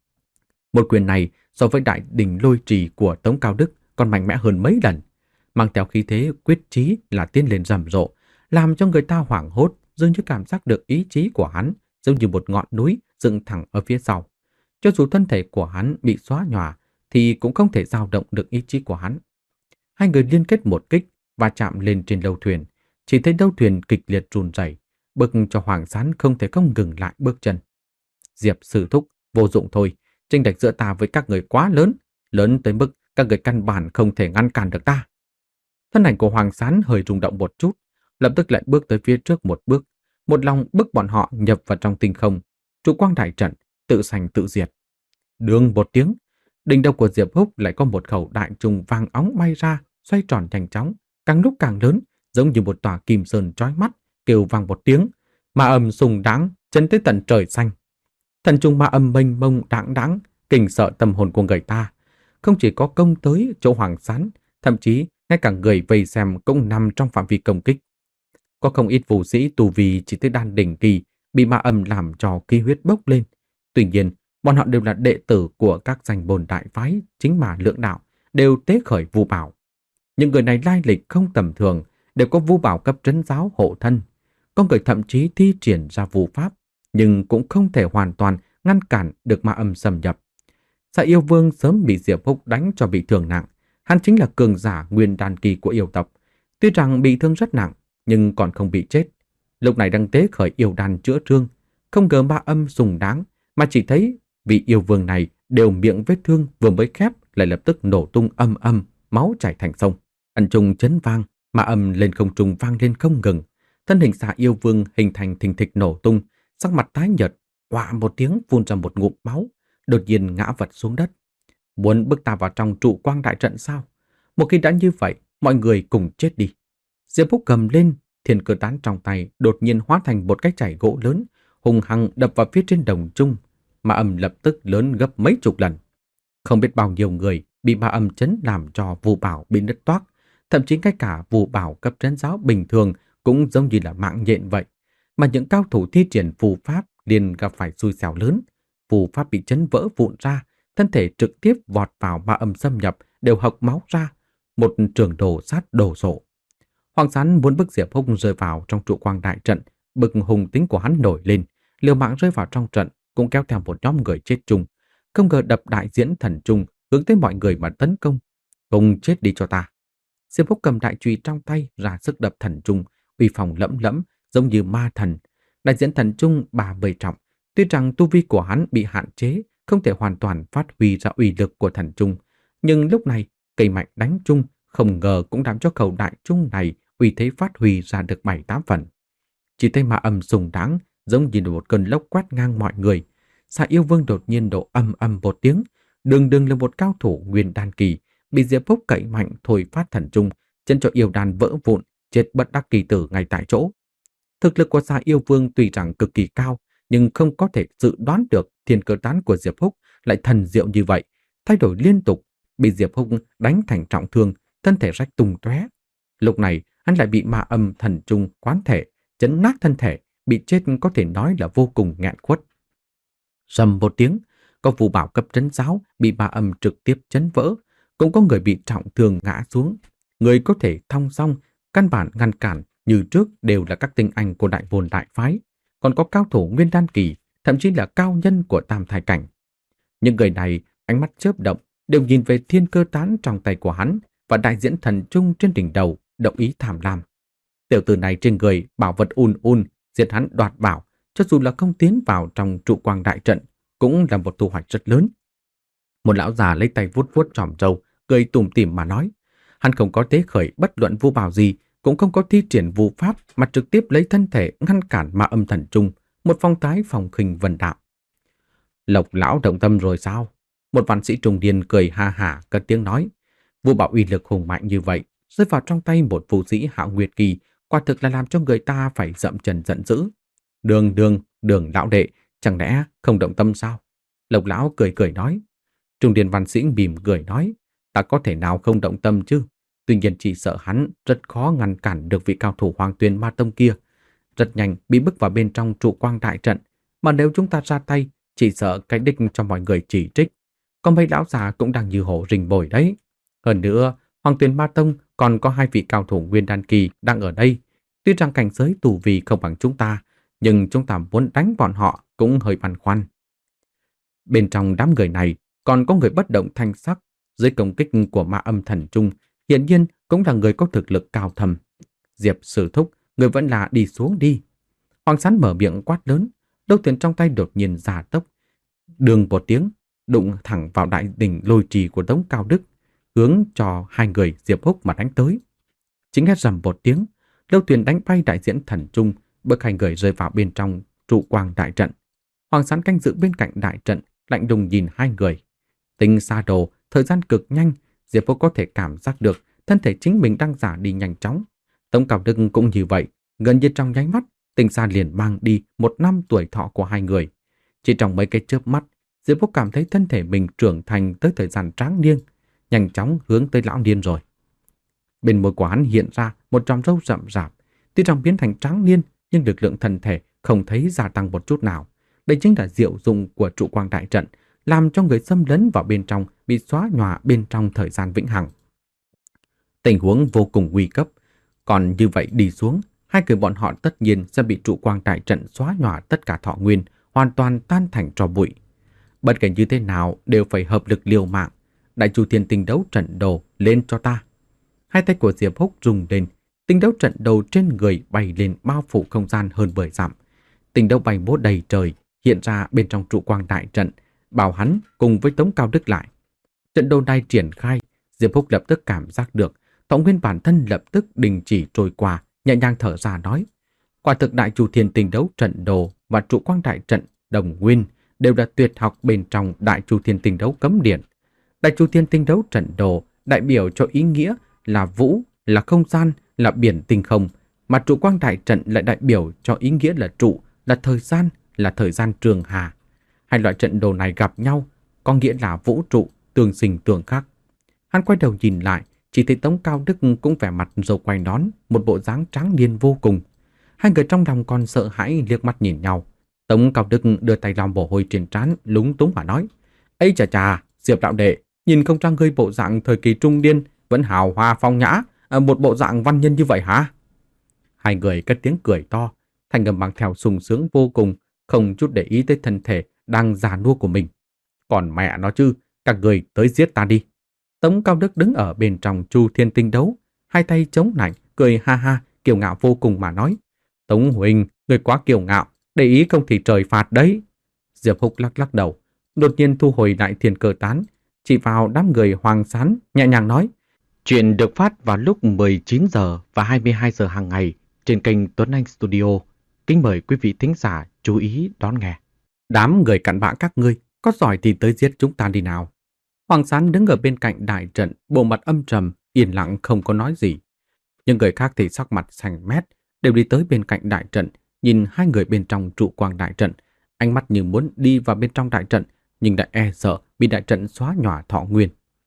Một quyền này so với đại đỉnh lôi trì của Tống Cao Đức còn mạnh mẽ hơn mấy lần, mang theo khí thế quyết chí là tiến lên rầm rộ, làm cho người ta hoảng hốt, dường như cảm giác được ý chí của hắn giống như một ngọn núi dựng thẳng ở phía sau. Cho dù thân thể của hắn bị xóa nhòa thì cũng không thể dao động được ý chí của hắn. Hai người liên kết một kích và chạm lên trên lâu thuyền, chỉ thấy lâu thuyền kịch liệt run rẩy, bức cho Hoàng Sán không thể không ngừng lại bước chân. Diệp Sư Thúc, vô dụng thôi, chênh lệch giữa ta với các người quá lớn, lớn tới mức các người căn bản không thể ngăn cản được ta. Thân ảnh của Hoàng Sán hơi rung động một chút, lập tức lại bước tới phía trước một bước, một lòng bức bọn họ nhập vào trong tinh không, trụ quang đại trận tự sanh tự diệt. Đương một tiếng, đỉnh đầu của Diệp Húc lại có một khẩu đại trùng vàng óng bay ra, xoay tròn nhanh chóng, càng lúc càng lớn, giống như một tòa kim sơn chói mắt, kêu vang một tiếng, ma âm sùng đáng chân tới tận trời xanh. Thần trùng ma âm mênh mông đáng đáng, kinh sợ tâm hồn của người ta. Không chỉ có công tới chỗ Hoàng Sán, thậm chí ngay cả người vây xem cũng nằm trong phạm vi công kích. Có không ít vũ sĩ tu vi chỉ tới đan đỉnh kỳ bị ma âm làm cho khí huyết bốc lên. Tuy nhiên, bọn họ đều là đệ tử của các danh bồn đại phái, chính mà lượng đạo, đều tế khởi vu bảo. Những người này lai lịch không tầm thường, đều có vu bảo cấp trấn giáo hộ thân. Có người thậm chí thi triển ra vu pháp, nhưng cũng không thể hoàn toàn ngăn cản được ma âm xâm nhập. Dạ Yêu Vương sớm bị Diệp Húc đánh cho bị thương nặng. Hắn chính là cường giả nguyên đan kỳ của yêu tộc. Tuy rằng bị thương rất nặng, nhưng còn không bị chết. Lúc này đang tế khởi yêu đan chữa thương, không ngờ ma âm sùng đáng, mà chỉ thấy vị yêu vương này đều miệng vết thương vừa mới khép lại lập tức nổ tung âm âm, máu chảy thành sông. Ân trùng chấn vang, ma âm lên không trung vang lên không ngừng. Thân hình Dạ Yêu Vương hình thành thình thịch nổ tung, sắc mặt tái nhợt, oạ một tiếng phun ra một ngụm máu, đột nhiên ngã vật xuống đất. Muốn bức ta vào trong trụ quang đại trận sao? Một khi đã như vậy, mọi người cùng chết đi. Diệp Húc cầm lên, thiên cơ tán trong tay đột nhiên hóa thành một cái chảy gỗ lớn, hùng hăng đập vào phía trên đồng trung. ma âm lập tức lớn gấp mấy chục lần. Không biết bao nhiêu người bị ma âm chấn làm cho phù bảo bị nứt toác, thậm chí ngay cả phù bảo cấp trấn giáo bình thường cũng giống như là mạng nhện vậy. Mà những cao thủ thi triển phù pháp liền gặp phải xui xẻo lớn, phù pháp bị chấn vỡ vụn ra, thân thể trực tiếp vọt vào ma âm xâm nhập, đều hộc máu ra, một trường đồ sát đồ sộ. Hoàng Sán muốn bức Diệp Húc rơi vào trong trụ quang đại trận, bực hùng tính của hắn nổi lên, liều mạng rơi vào trong trận, cũng kéo theo một nhóm người chết chung. Không ngờ đập đại diễn thần trung hướng tới mọi người mà tấn công. Cùng chết đi cho ta. Diệp Húc cầm đại chùy trong tay ra sức đập thần trung, uy phong lẫm lẫm giống như ma thần. Đại diễn thần trung ba mươi trọng, tuy rằng tu vi của hắn bị hạn chế, không thể hoàn toàn phát huy ra uy lực của thần trung, nhưng lúc này cây mạnh đánh trung không ngờ cũng làm cho khẩu đại trung này uy thế phát huy ra được bảy tám phần. Chỉ thấy ma âm sùng đáng, giống như một cơn lốc quét ngang mọi người. Xà yêu vương đột nhiên đổ âm âm một tiếng, đường đường là một cao thủ nguyên đan kỳ, bị Diệp Húc cậy mạnh thổi phát thần trung, chân cho yêu đan vỡ vụn, chết bất đắc kỳ tử ngay tại chỗ. Thực lực của xà yêu vương tuy rằng cực kỳ cao, nhưng không có thể dự đoán được thiên cơ tán của Diệp Húc lại thần diệu như vậy, thay đổi liên tục, bị Diệp Húc đánh thành trọng thương, thân thể rách tung tóe. Lúc này, hắn lại bị ma âm thần trung quán thể, chấn nát thân thể, bị chết có thể nói là vô cùng nghẹn khuất. Rầm một tiếng, có phù bảo cấp trấn giáo bị ma âm trực tiếp chấn vỡ, cũng có người bị trọng thương ngã xuống. Người có thể thong song, căn bản ngăn cản như trước đều là các tinh anh của đại môn đại phái, còn có cao thủ nguyên đan kỳ, thậm chí là cao nhân của tam thai cảnh. Những người này ánh mắt chớp động, đều nhìn về thiên cơ tán trong tay của hắn và đại diễn thần trung trên đỉnh đầu, động ý tham lam. Tiểu tử này trên người bảo vật un un, diệt hắn đoạt bảo, cho dù là không tiến vào trong trụ quang đại trận, cũng là một thu hoạch rất lớn. Một lão già lấy tay vuốt vuốt tròm râu, cười tủm tỉm mà nói, hắn không có tế khởi bất luận vu bảo gì, cũng không có thi triển vu pháp, mà trực tiếp lấy thân thể ngăn cản ma âm thần trung, một phong thái phòng khinh vần đạo. Lộc lão động tâm rồi sao? Một văn sĩ trung niên cười ha hả cất tiếng nói, vu bảo uy lực hùng mạnh như vậy, rơi vào trong tay một vũ sĩ hạo nguyệt kỳ, quả thực là làm cho người ta phải dậm chân giận dữ. Đường đường, đường lão đệ, chẳng lẽ không động tâm sao? Lộc lão cười cười nói. Trung niên văn sĩ mỉm cười nói, ta có thể nào không động tâm chứ? Tuy nhiên chỉ sợ hắn rất khó ngăn cản được vị cao thủ Hoàng Tuyền Ma Tông kia. Rất nhanh bị bức vào bên trong trụ quang đại trận, mà nếu chúng ta ra tay, chỉ sợ cái đích cho mọi người chỉ trích. Còn mấy lão già cũng đang như hổ rình bồi đấy. Hơn nữa, Hoàng Tuyền Ma Tông còn có hai vị cao thủ nguyên đan kỳ đang ở đây. Tuy rằng cảnh giới tù vì không bằng chúng ta, nhưng chúng ta muốn đánh bọn họ cũng hơi băn khoăn. Bên trong đám người này còn có người bất động thanh sắc, dưới công kích của ma âm thần trung, hiển nhiên cũng là người có thực lực cao thầm. Diệp Sử Thúc, người vẫn là đi xuống đi. Hoàng Sán mở miệng quát lớn, đấu thuyền trong tay đột nhiên già tốc, đường một tiếng đụng thẳng vào đại đỉnh lôi trì của Tống Cao Đức, hướng cho hai người Diệp Húc mà đánh tới. Chính hét rầm một tiếng, đấu thuyền đánh bay đại diễn thần trung, bức hai người rơi vào bên trong trụ quang đại trận. Hoàng Sán canh giữ bên cạnh đại trận, lạnh lùng nhìn hai người. Tinh xa đồ, thời gian cực nhanh, Diệp Húc có thể cảm giác được thân thể chính mình đang giả đi nhanh chóng. Tống Cao Đức cũng như vậy, gần như trong nháy mắt, tinh xa liền mang đi một năm tuổi thọ của hai người. Chỉ trong mấy cái chớp mắt, Diệp Húc cảm thấy thân thể mình trưởng thành tới thời gian tráng niên, nhanh chóng hướng tới lão niên rồi. Bên môi của hắn hiện ra một chòm râu rậm rạp, tuy rằng biến thành tráng niên, nhưng lực lượng thân thể không thấy gia tăng một chút nào. Đây chính là diệu dụng của trụ quang đại trận, làm cho người xâm lấn vào bên trong bị xóa nhòa bên trong thời gian vĩnh hằng. Tình huống vô cùng nguy cấp, còn như vậy đi xuống, hai người bọn họ tất nhiên sẽ bị trụ quang đại trận xóa nhòa tất cả thọ nguyên, hoàn toàn tan thành tro bụi. Bất kể như thế nào đều phải hợp lực liều mạng. Đại Chu Thiên Tinh Đấu Trận Đồ lên cho ta. Hai tay của Diệp Húc rung lên, tinh đấu trận đồ trên người bay lên bao phủ không gian hơn mười dặm. Tinh đấu bay múa đầy trời, hiện ra bên trong trụ quang đại trận, bảo hắn cùng với Tống Cao Đức lại. Trận đồ này triển khai, Diệp Húc lập tức cảm giác được, thọ nguyên bản thân lập tức đình chỉ trôi qua, nhẹ nhàng thở ra nói: quả thực Đại Chu Thiên Tinh Đấu Trận Đồ và trụ quang đại trận đồng nguyên đều là tuyệt học bên trong Đại Chu Thiên Tinh Đấu Cấm Điển. Đại Chu Thiên Tinh Đấu Trận Đồ đại biểu cho ý nghĩa là vũ, là không gian, là biển tinh không, mà trụ quang đại trận lại đại biểu cho ý nghĩa là trụ, là thời gian, là thời gian trường hà. Hai loại trận đồ này gặp nhau, có nghĩa là vũ trụ tương sinh tương khắc. Hắn quay đầu nhìn lại, chỉ thấy Tống Cao Đức cũng vẻ mặt râu quai nón, một bộ dáng tráng niên vô cùng. Hai người trong lòng còn sợ hãi liếc mắt nhìn nhau. Tống Cao Đức đưa tay lau mồ hôi trên trán, lúng túng mà nói: "Ấy chà chà, Diệp đạo đệ, nhìn không ra ngươi bộ dạng thời kỳ trung niên vẫn hào hoa phong nhã, một bộ dạng văn nhân như vậy hả?" Hai người cất tiếng cười to, thanh âm mang theo sung sướng vô cùng, không chút để ý tới thân thể đang già nua của mình. "Còn mẹ nó chứ, các người tới giết ta đi." Tống Cao Đức đứng ở bên trong Chu Thiên Tinh Đấu, hai tay chống nạnh, cười ha ha, kiêu ngạo vô cùng mà nói: "Tống huynh, người quá kiêu ngạo, để ý không thì trời phạt đấy." Diệp Húc lắc lắc đầu, đột nhiên thu hồi lại thiên cơ tán, chỉ vào đám người Hoàng Sán, nhẹ nhàng nói: "Chuyện được phát vào lúc mười chín giờ và hai mươi hai giờ hàng ngày trên kênh Tuấn Anh Studio. Kính mời quý vị thính giả chú ý đón nghe. Đám người cặn bã các ngươi, có giỏi thì tới giết chúng ta đi nào." Hoàng Sán đứng ở bên cạnh đại trận, bộ mặt âm trầm, yên lặng không có nói gì. Những người khác thì sắc mặt xanh mét, đều đi tới bên cạnh đại trận, nhìn hai người bên trong trụ quang đại trận, ánh mắt như muốn đi vào bên trong đại trận, nhưng lại e sợ bị đại trận xóa nhòa thọ nguyên.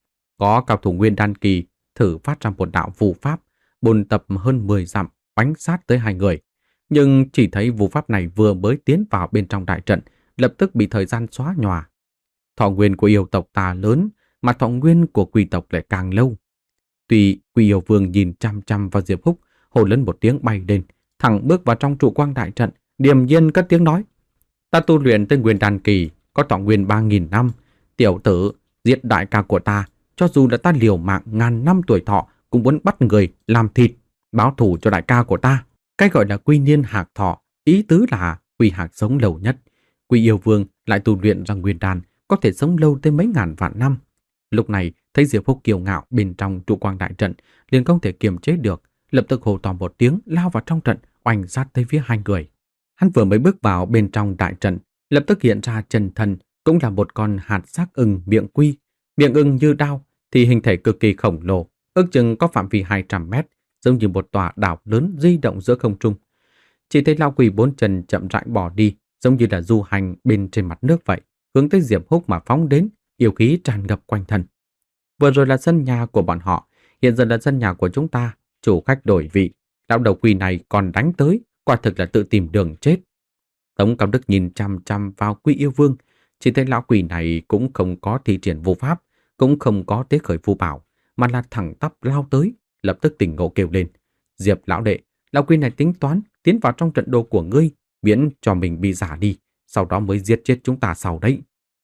Có cao thủ nguyên đan kỳ thử phát ra một đạo phù pháp, bồn tập hơn mười dặm, bánh sát tới hai người. Nhưng chỉ thấy phù pháp này vừa mới tiến vào bên trong đại trận, lập tức bị thời gian xóa nhòa. Thọ nguyên của yêu tộc ta lớn, mà thọ nguyên của quỷ tộc lại càng lâu. Tuy Quỷ Yêu Vương nhìn chăm chăm vào Diệp Húc, hô lớn một tiếng bay lên, thẳng bước vào trong trụ quang đại trận, điềm nhiên cất tiếng nói: "Ta tu luyện tới nguyên đan kỳ, có thọ nguyên ba nghìn năm. Tiểu tử, giết đại ca của ta, cho dù là ta liều mạng ngàn năm tuổi thọ, cũng muốn bắt người làm thịt, báo thù cho đại ca của ta." Cái gọi là quy niên hạc thọ, ý tứ là quy hạc sống lâu nhất. Quỷ Yêu Vương lại tu luyện ra nguyên đan, có thể sống lâu tới mấy ngàn vạn năm. Lúc này thấy Diệp Húc kiêu ngạo bên trong trụ quang đại trận, liền không thể kiềm chế được, lập tức hô to một tiếng, lao vào trong trận, oanh sát tới phía hai người. Hắn vừa mới bước vào bên trong đại trận, lập tức hiện ra chân thân, cũng là một con hạt xác ưng miệng quy, miệng ưng như đao, thì hình thể cực kỳ khổng lồ, ước chừng có phạm vi hai trăm mét, giống như một tòa đảo lớn di động giữa không trung. Chỉ thấy lão quỷ bốn chân chậm rãi bỏ đi, giống như là du hành bên trên mặt nước vậy, hướng tới Diệp Húc mà phóng đến, yêu khí tràn ngập quanh thân. Vừa rồi là sân nhà của bọn họ, hiện giờ là sân nhà của chúng ta, chủ khách đổi vị, lão đầu quỷ này còn đánh tới, quả thực là tự tìm đường chết. Tống Cao Đức nhìn chăm chăm vào Quỷ Yêu Vương, chỉ thấy lão quỷ này cũng không có thi triển vô pháp, cũng không có tế khởi phù bảo, mà là thẳng tắp lao tới, lập tức tỉnh ngộ kêu lên: "Diệp lão đệ, lão quỷ này tính toán tiến vào trong trận đồ của ngươi, miễn cho mình bị giả đi, sau đó mới giết chết chúng ta sau đấy."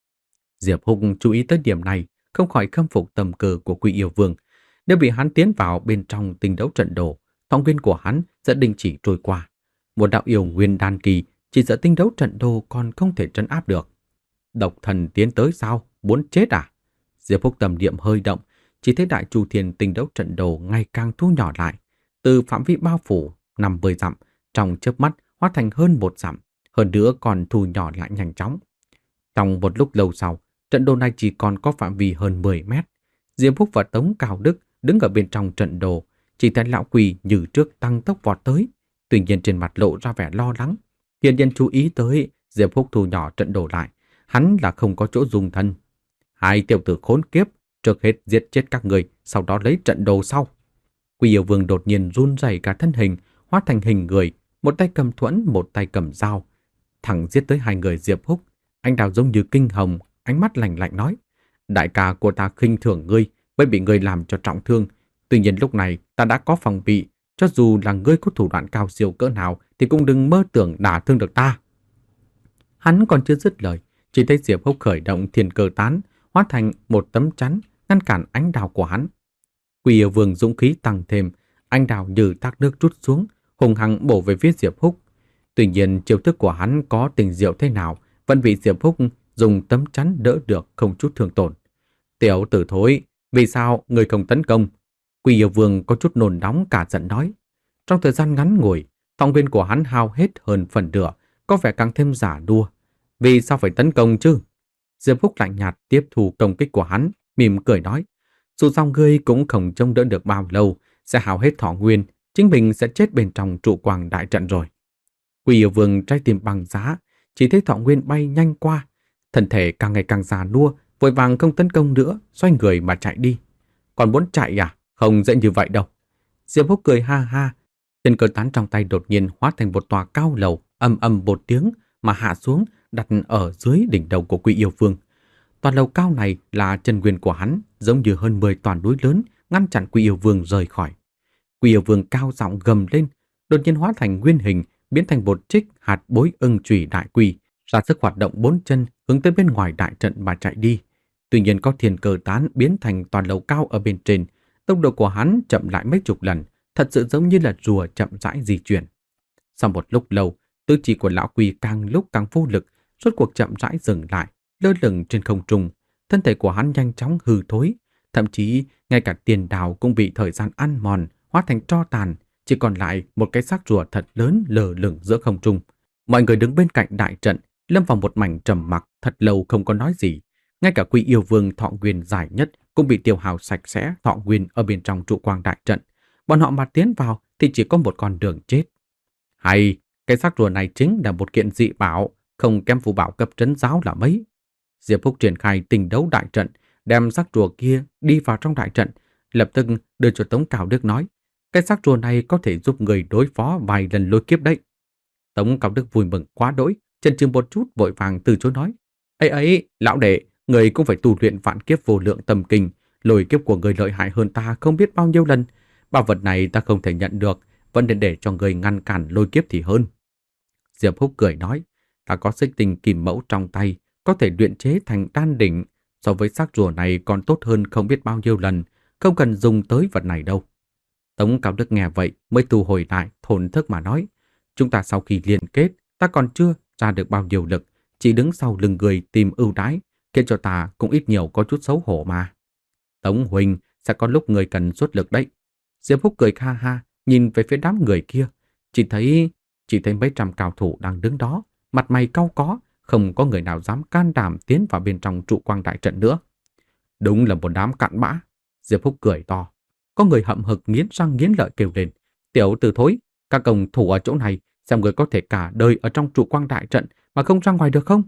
Diệp Húc chú ý tới điểm này, không khỏi khâm phục tầm cơ của Quỷ Yêu Vương. Nếu bị hắn tiến vào bên trong tinh đấu trận đồ, thọ nguyên của hắn sẽ đình chỉ trôi qua. Một đạo yêu nguyên đan kỳ chỉ sợ tinh đấu trận đồ còn không thể trấn áp được. Độc thần tiến tới sao? Muốn chết à? Diệp Húc tầm niệm hơi động, chỉ thấy đại chu thiên tinh đấu trận đồ ngày càng thu nhỏ lại, từ phạm vi bao phủ năm mươi dặm, trong chớp mắt hóa thành hơn một dặm, hơn nữa còn thu nhỏ lại nhanh chóng. Trong một lúc lâu sau, trận đồ này chỉ còn có phạm vi hơn mười mét. Diệp Húc và Tống Cao Đức đứng ở bên trong trận đồ, chỉ thấy lão quỷ như trước tăng tốc vọt tới, tuy nhiên trên mặt lộ ra vẻ lo lắng. Hiển nhiên chú ý tới Diệp Húc thu nhỏ trận đồ lại, hắn là không có chỗ dùng thân. "Hai tiểu tử khốn kiếp, trước hết giết chết các người, sau đó lấy trận đồ sau." Quỷ Yêu Vương đột nhiên run rẩy cả thân hình, hóa thành hình người, một tay cầm thuẫn, một tay cầm dao, thẳng giết tới hai người Diệp Húc. Anh đào giống như kinh hồng, ánh mắt lạnh lạnh nói: "Đại ca của ta khinh thường ngươi, mới bị ngươi làm cho trọng thương. Tuy nhiên lúc này ta đã có phòng bị, cho dù là ngươi có thủ đoạn cao siêu cỡ nào thì cũng đừng mơ tưởng đả thương được ta." Hắn còn chưa dứt lời, chỉ thấy Diệp Húc khởi động thiên cơ tán, hóa thành một tấm chắn ngăn cản ánh đào của hắn. Quỷ Yêu Vương dũng khí tăng thêm, ánh đào như thác nước trút xuống, hùng hăng bổ về phía Diệp Húc. Tuy nhiên chiêu thức của hắn có tình diệu thế nào, vẫn bị Diệp Húc dùng tấm chắn đỡ được không chút thương tổn. "Tiểu tử thối, vì sao người không tấn công?" Quỷ Yêu Vương có chút nôn nóng cả giận nói. Trong thời gian ngắn ngủi, thọ nguyên của hắn hao hết hơn phần nửa, có vẻ càng thêm giả đua. "Vì sao phải tấn công chứ?" Diệp Húc lạnh nhạt tiếp thu công kích của hắn, mỉm cười nói: "Dù sao ngươi cũng không chống đỡ được bao lâu, sẽ hao hết thọ nguyên, chính mình sẽ chết bên trong trụ quang đại trận rồi." Quỷ Yêu Vương trái tim bằng giá, chỉ thấy thọ nguyên bay nhanh qua, Thân thể càng ngày càng già nua, vội vàng không tấn công nữa, xoay người mà chạy đi. Còn muốn chạy à? Không dễ như vậy đâu. Diệp Húc cười ha ha. Trên cờ tán trong tay đột nhiên hóa thành một tòa cao lầu, ầm ầm một tiếng mà hạ xuống, đặt ở dưới đỉnh đầu của Quy Yêu Vương. Tòa lầu cao này là chân nguyên của hắn, giống như hơn mười tòa núi lớn, ngăn chặn Quy Yêu Vương rời khỏi. Quy Yêu Vương cao giọng gầm lên, đột nhiên hóa thành nguyên hình, biến thành một trích hạt bối ưng chùy đại quỷ, ra sức hoạt động bốn chân hướng tới bên ngoài đại trận mà chạy đi. Tuy nhiên có thiên cờ tán biến thành toàn lầu cao ở bên trên, tốc độ của hắn chậm lại mấy chục lần, thật sự giống như là rùa chậm rãi di chuyển. Sau một lúc lâu, tứ chi của lão Quy càng lúc càng vô lực, rốt cuộc chậm rãi dừng lại, lơ lửng trên không trung. Thân thể của hắn nhanh chóng hư thối, thậm chí ngay cả tiền đào cũng bị thời gian ăn mòn, hóa thành tro tàn, chỉ còn lại một cái xác rùa thật lớn lơ lửng giữa không trung. Mọi người đứng bên cạnh đại trận, lâm vào một mảnh trầm mặc thật lâu không có nói gì. Ngay cả Quy Yêu Vương thọ nguyên dài nhất cũng bị tiêu hao sạch sẽ thọ nguyên ở bên trong trụ quang đại trận. Bọn họ mà tiến vào thì chỉ có một con đường chết. Hay, cái xác rùa này chính là một kiện dị bảo, không kém phù bảo cấp trấn giáo là mấy. Diệp Phúc triển khai tình đấu đại trận, đem xác rùa kia đi vào trong đại trận, lập tức đưa cho Tống Cao Đức nói, cái xác rùa này có thể giúp người đối phó vài lần lôi kiếp đấy. Tống Cao Đức vui mừng quá đỗi, chần chừ một chút vội vàng từ chối nói, ấy ấy, lão đệ, người cũng phải tu luyện vạn kiếp vô lượng tâm kinh, lôi kiếp của người lợi hại hơn ta không biết bao nhiêu lần. Bảo vật này ta không thể nhận được, vẫn nên để cho người ngăn cản lôi kiếp thì hơn. Diệp Húc cười nói, ta có xích tinh kìm mẫu trong tay, có thể luyện chế thành đan đỉnh, so với xác rùa này còn tốt hơn không biết bao nhiêu lần, không cần dùng tới vật này đâu. Tống Cao Đức nghe vậy mới thu hồi lại, thổn thức mà nói, chúng ta sau khi liên kết, ta còn chưa ra được bao nhiêu lực, chỉ đứng sau lưng người tìm ưu đãi, khiến cho ta cũng ít nhiều có chút xấu hổ mà. Tống Huỳnh, sẽ có lúc người cần xuất lực đấy. Diệp Húc cười ha ha, nhìn về phía đám người kia, chỉ thấy chỉ thấy mấy trăm cao thủ đang đứng đó, mặt mày cau có, không có người nào dám can đảm tiến vào bên trong trụ quang đại trận nữa. Đúng là một đám cặn bã. Diệp Húc cười to. Có người hậm hực nghiến răng nghiến lợi kêu lên, tiểu tử thối, các công thủ ở chỗ này, xem người có thể cả đời ở trong trụ quang đại trận mà không ra ngoài được không?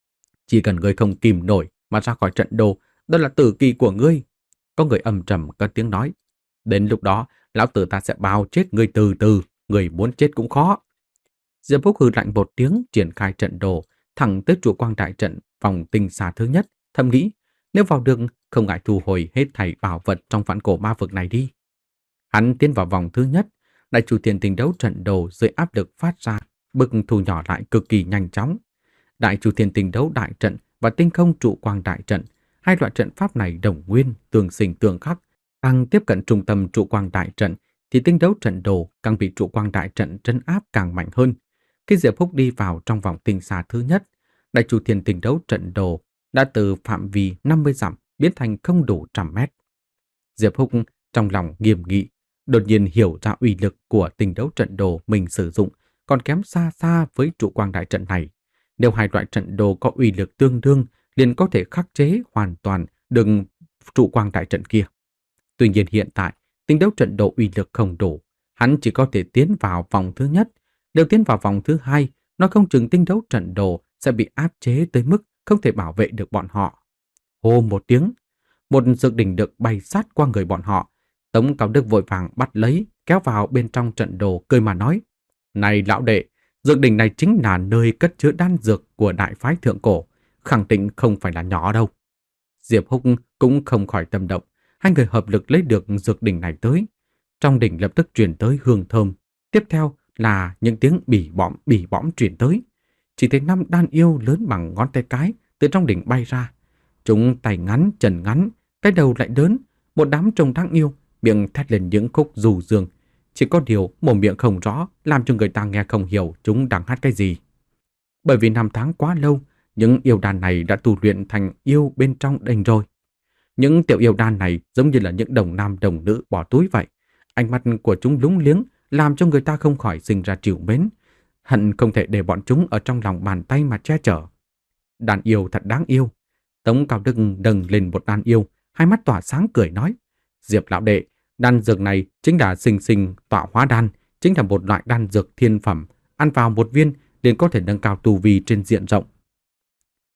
Chỉ cần người không kìm nổi mà ra khỏi trận đồ, đó là tử kỳ của ngươi. Có người âm trầm cất tiếng nói, đến lúc đó, lão tử ta sẽ bao chết ngươi từ từ, người muốn chết cũng khó. Diệp Húc hừ lạnh một tiếng, triển khai trận đồ, thẳng tới trụ quang đại trận vòng tinh xà thứ nhất, thầm nghĩ, nếu vào được không ngại thu hồi hết thảy bảo vật trong vạn cổ ma vực này đi. Hắn tiến vào vòng thứ nhất, đại chủ thiên tình đấu trận đồ dưới áp lực phát ra, bức thu nhỏ lại cực kỳ nhanh chóng. Đại chủ thiên tình đấu đại trận và tinh không trụ quang đại trận, hai loại trận pháp này đồng nguyên, tương sinh tương khắc, càng tiếp cận trung tâm trụ quang đại trận thì tinh đấu trận đồ càng bị trụ quang đại trận trấn áp càng mạnh hơn. Khi Diệp Húc đi vào trong vòng tinh xà thứ nhất, đại chủ thiên tình đấu trận đồ đã từ phạm vi năm mươi dặm biến thành không đủ trăm mét. Diệp Húc trong lòng nghiêm nghị, đột nhiên hiểu ra uy lực của tinh đấu trận đồ mình sử dụng còn kém xa xa với trụ quang đại trận này. Nếu hai loại trận đồ có uy lực tương đương, liền có thể khắc chế hoàn toàn đường trụ quang đại trận kia. Tuy nhiên hiện tại, tinh đấu trận đồ uy lực không đủ, hắn chỉ có thể tiến vào vòng thứ nhất. Nếu tiến vào vòng thứ hai, nó không chừng tinh đấu trận đồ sẽ bị áp chế tới mức không thể bảo vệ được bọn họ. Hô một tiếng, một dược đỉnh được bay sát qua người bọn họ. Tống Cao Đức vội vàng bắt lấy, kéo vào bên trong trận đồ, cười mà nói, này lão đệ, dược đỉnh này chính là nơi cất chứa đan dược của đại phái thượng cổ, khẳng định không phải là nhỏ đâu. Diệp Húc cũng không khỏi tâm động, hai người hợp lực lấy được dược đỉnh này tới. Trong đỉnh lập tức truyền tới hương thơm, tiếp theo là những tiếng bỉ bõm bỉ bõm truyền tới. Chỉ thấy năm đan yêu lớn bằng ngón tay cái từ trong đỉnh bay ra. Chúng tay ngắn, chân ngắn, cái đầu lại lớn, một đám trông đáng yêu, miệng thét lên những khúc du dương. Chỉ có điều mồm miệng không rõ, làm cho người ta nghe không hiểu chúng đang hát cái gì. Bởi vì năm tháng quá lâu, những yêu đàn này đã tu luyện thành yêu bên trong đỉnh rồi. Những tiểu yêu đàn này giống như là những đồng nam đồng nữ bỏ túi vậy. Ánh mắt của chúng lúng liếng, làm cho người ta không khỏi sinh ra trìu mến. Hận không thể để bọn chúng ở trong lòng bàn tay mà che chở. Đàn yêu thật đáng yêu. Tống Cao Đức đâng lên một đàn yêu, hai mắt tỏa sáng cười nói, Diệp lão đệ, đan dược này chính là sinh sinh tọa hóa đan, chính là một loại đan dược thiên phẩm, ăn vào một viên liền có thể nâng cao tu vi trên diện rộng.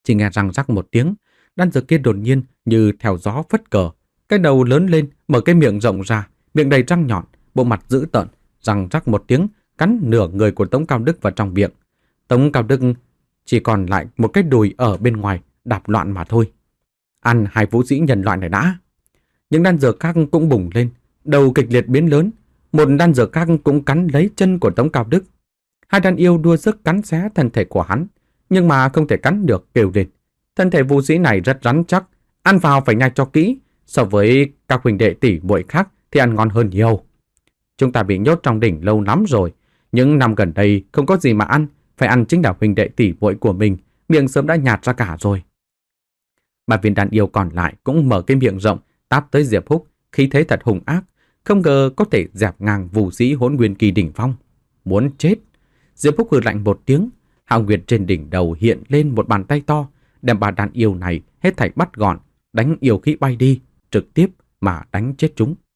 Chỉ nghe răng rắc một tiếng, đan dược kia đột nhiên như theo gió phất cờ, cái đầu lớn lên, mở cái miệng rộng ra, miệng đầy răng nhọn, bộ mặt dữ tợn, răng rắc một tiếng, cắn nửa người của Tống Cao Đức vào trong miệng. Tống Cao Đức chỉ còn lại một cái đùi ở bên ngoài, đạp loạn mà thôi. Ăn hai vũ sĩ nhân loại này đã. Những đan dược khác cũng bùng lên, đầu kịch liệt biến lớn. Một đan dược khác cũng cắn lấy chân của Tống Cao Đức. Hai đàn yêu đua sức cắn xé thân thể của hắn, nhưng mà không thể cắn được, kêu lên. Thân thể vũ sĩ này rất rắn chắc, ăn vào phải nhai cho kỹ, so với các huynh đệ tỷ muội khác thì ăn ngon hơn nhiều. Chúng ta bị nhốt trong đỉnh lâu lắm rồi, những năm gần đây không có gì mà ăn, phải ăn chính là huynh đệ tỷ muội của mình, miệng sớm đã nhạt ra cả rồi. Ba viên đàn yêu còn lại cũng mở cái miệng rộng, táp tới Diệp Húc, khí thế thật hung ác, không ngờ có thể dẹp ngang vũ sĩ Hỗn Nguyên kỳ đỉnh phong. Muốn chết! Diệp Húc hừ lạnh một tiếng, hạo nguyệt trên đỉnh đầu hiện lên một bàn tay to, đem ba đàn yêu này hết thảy bắt gọn, đánh yêu khí bay đi, trực tiếp mà đánh chết chúng.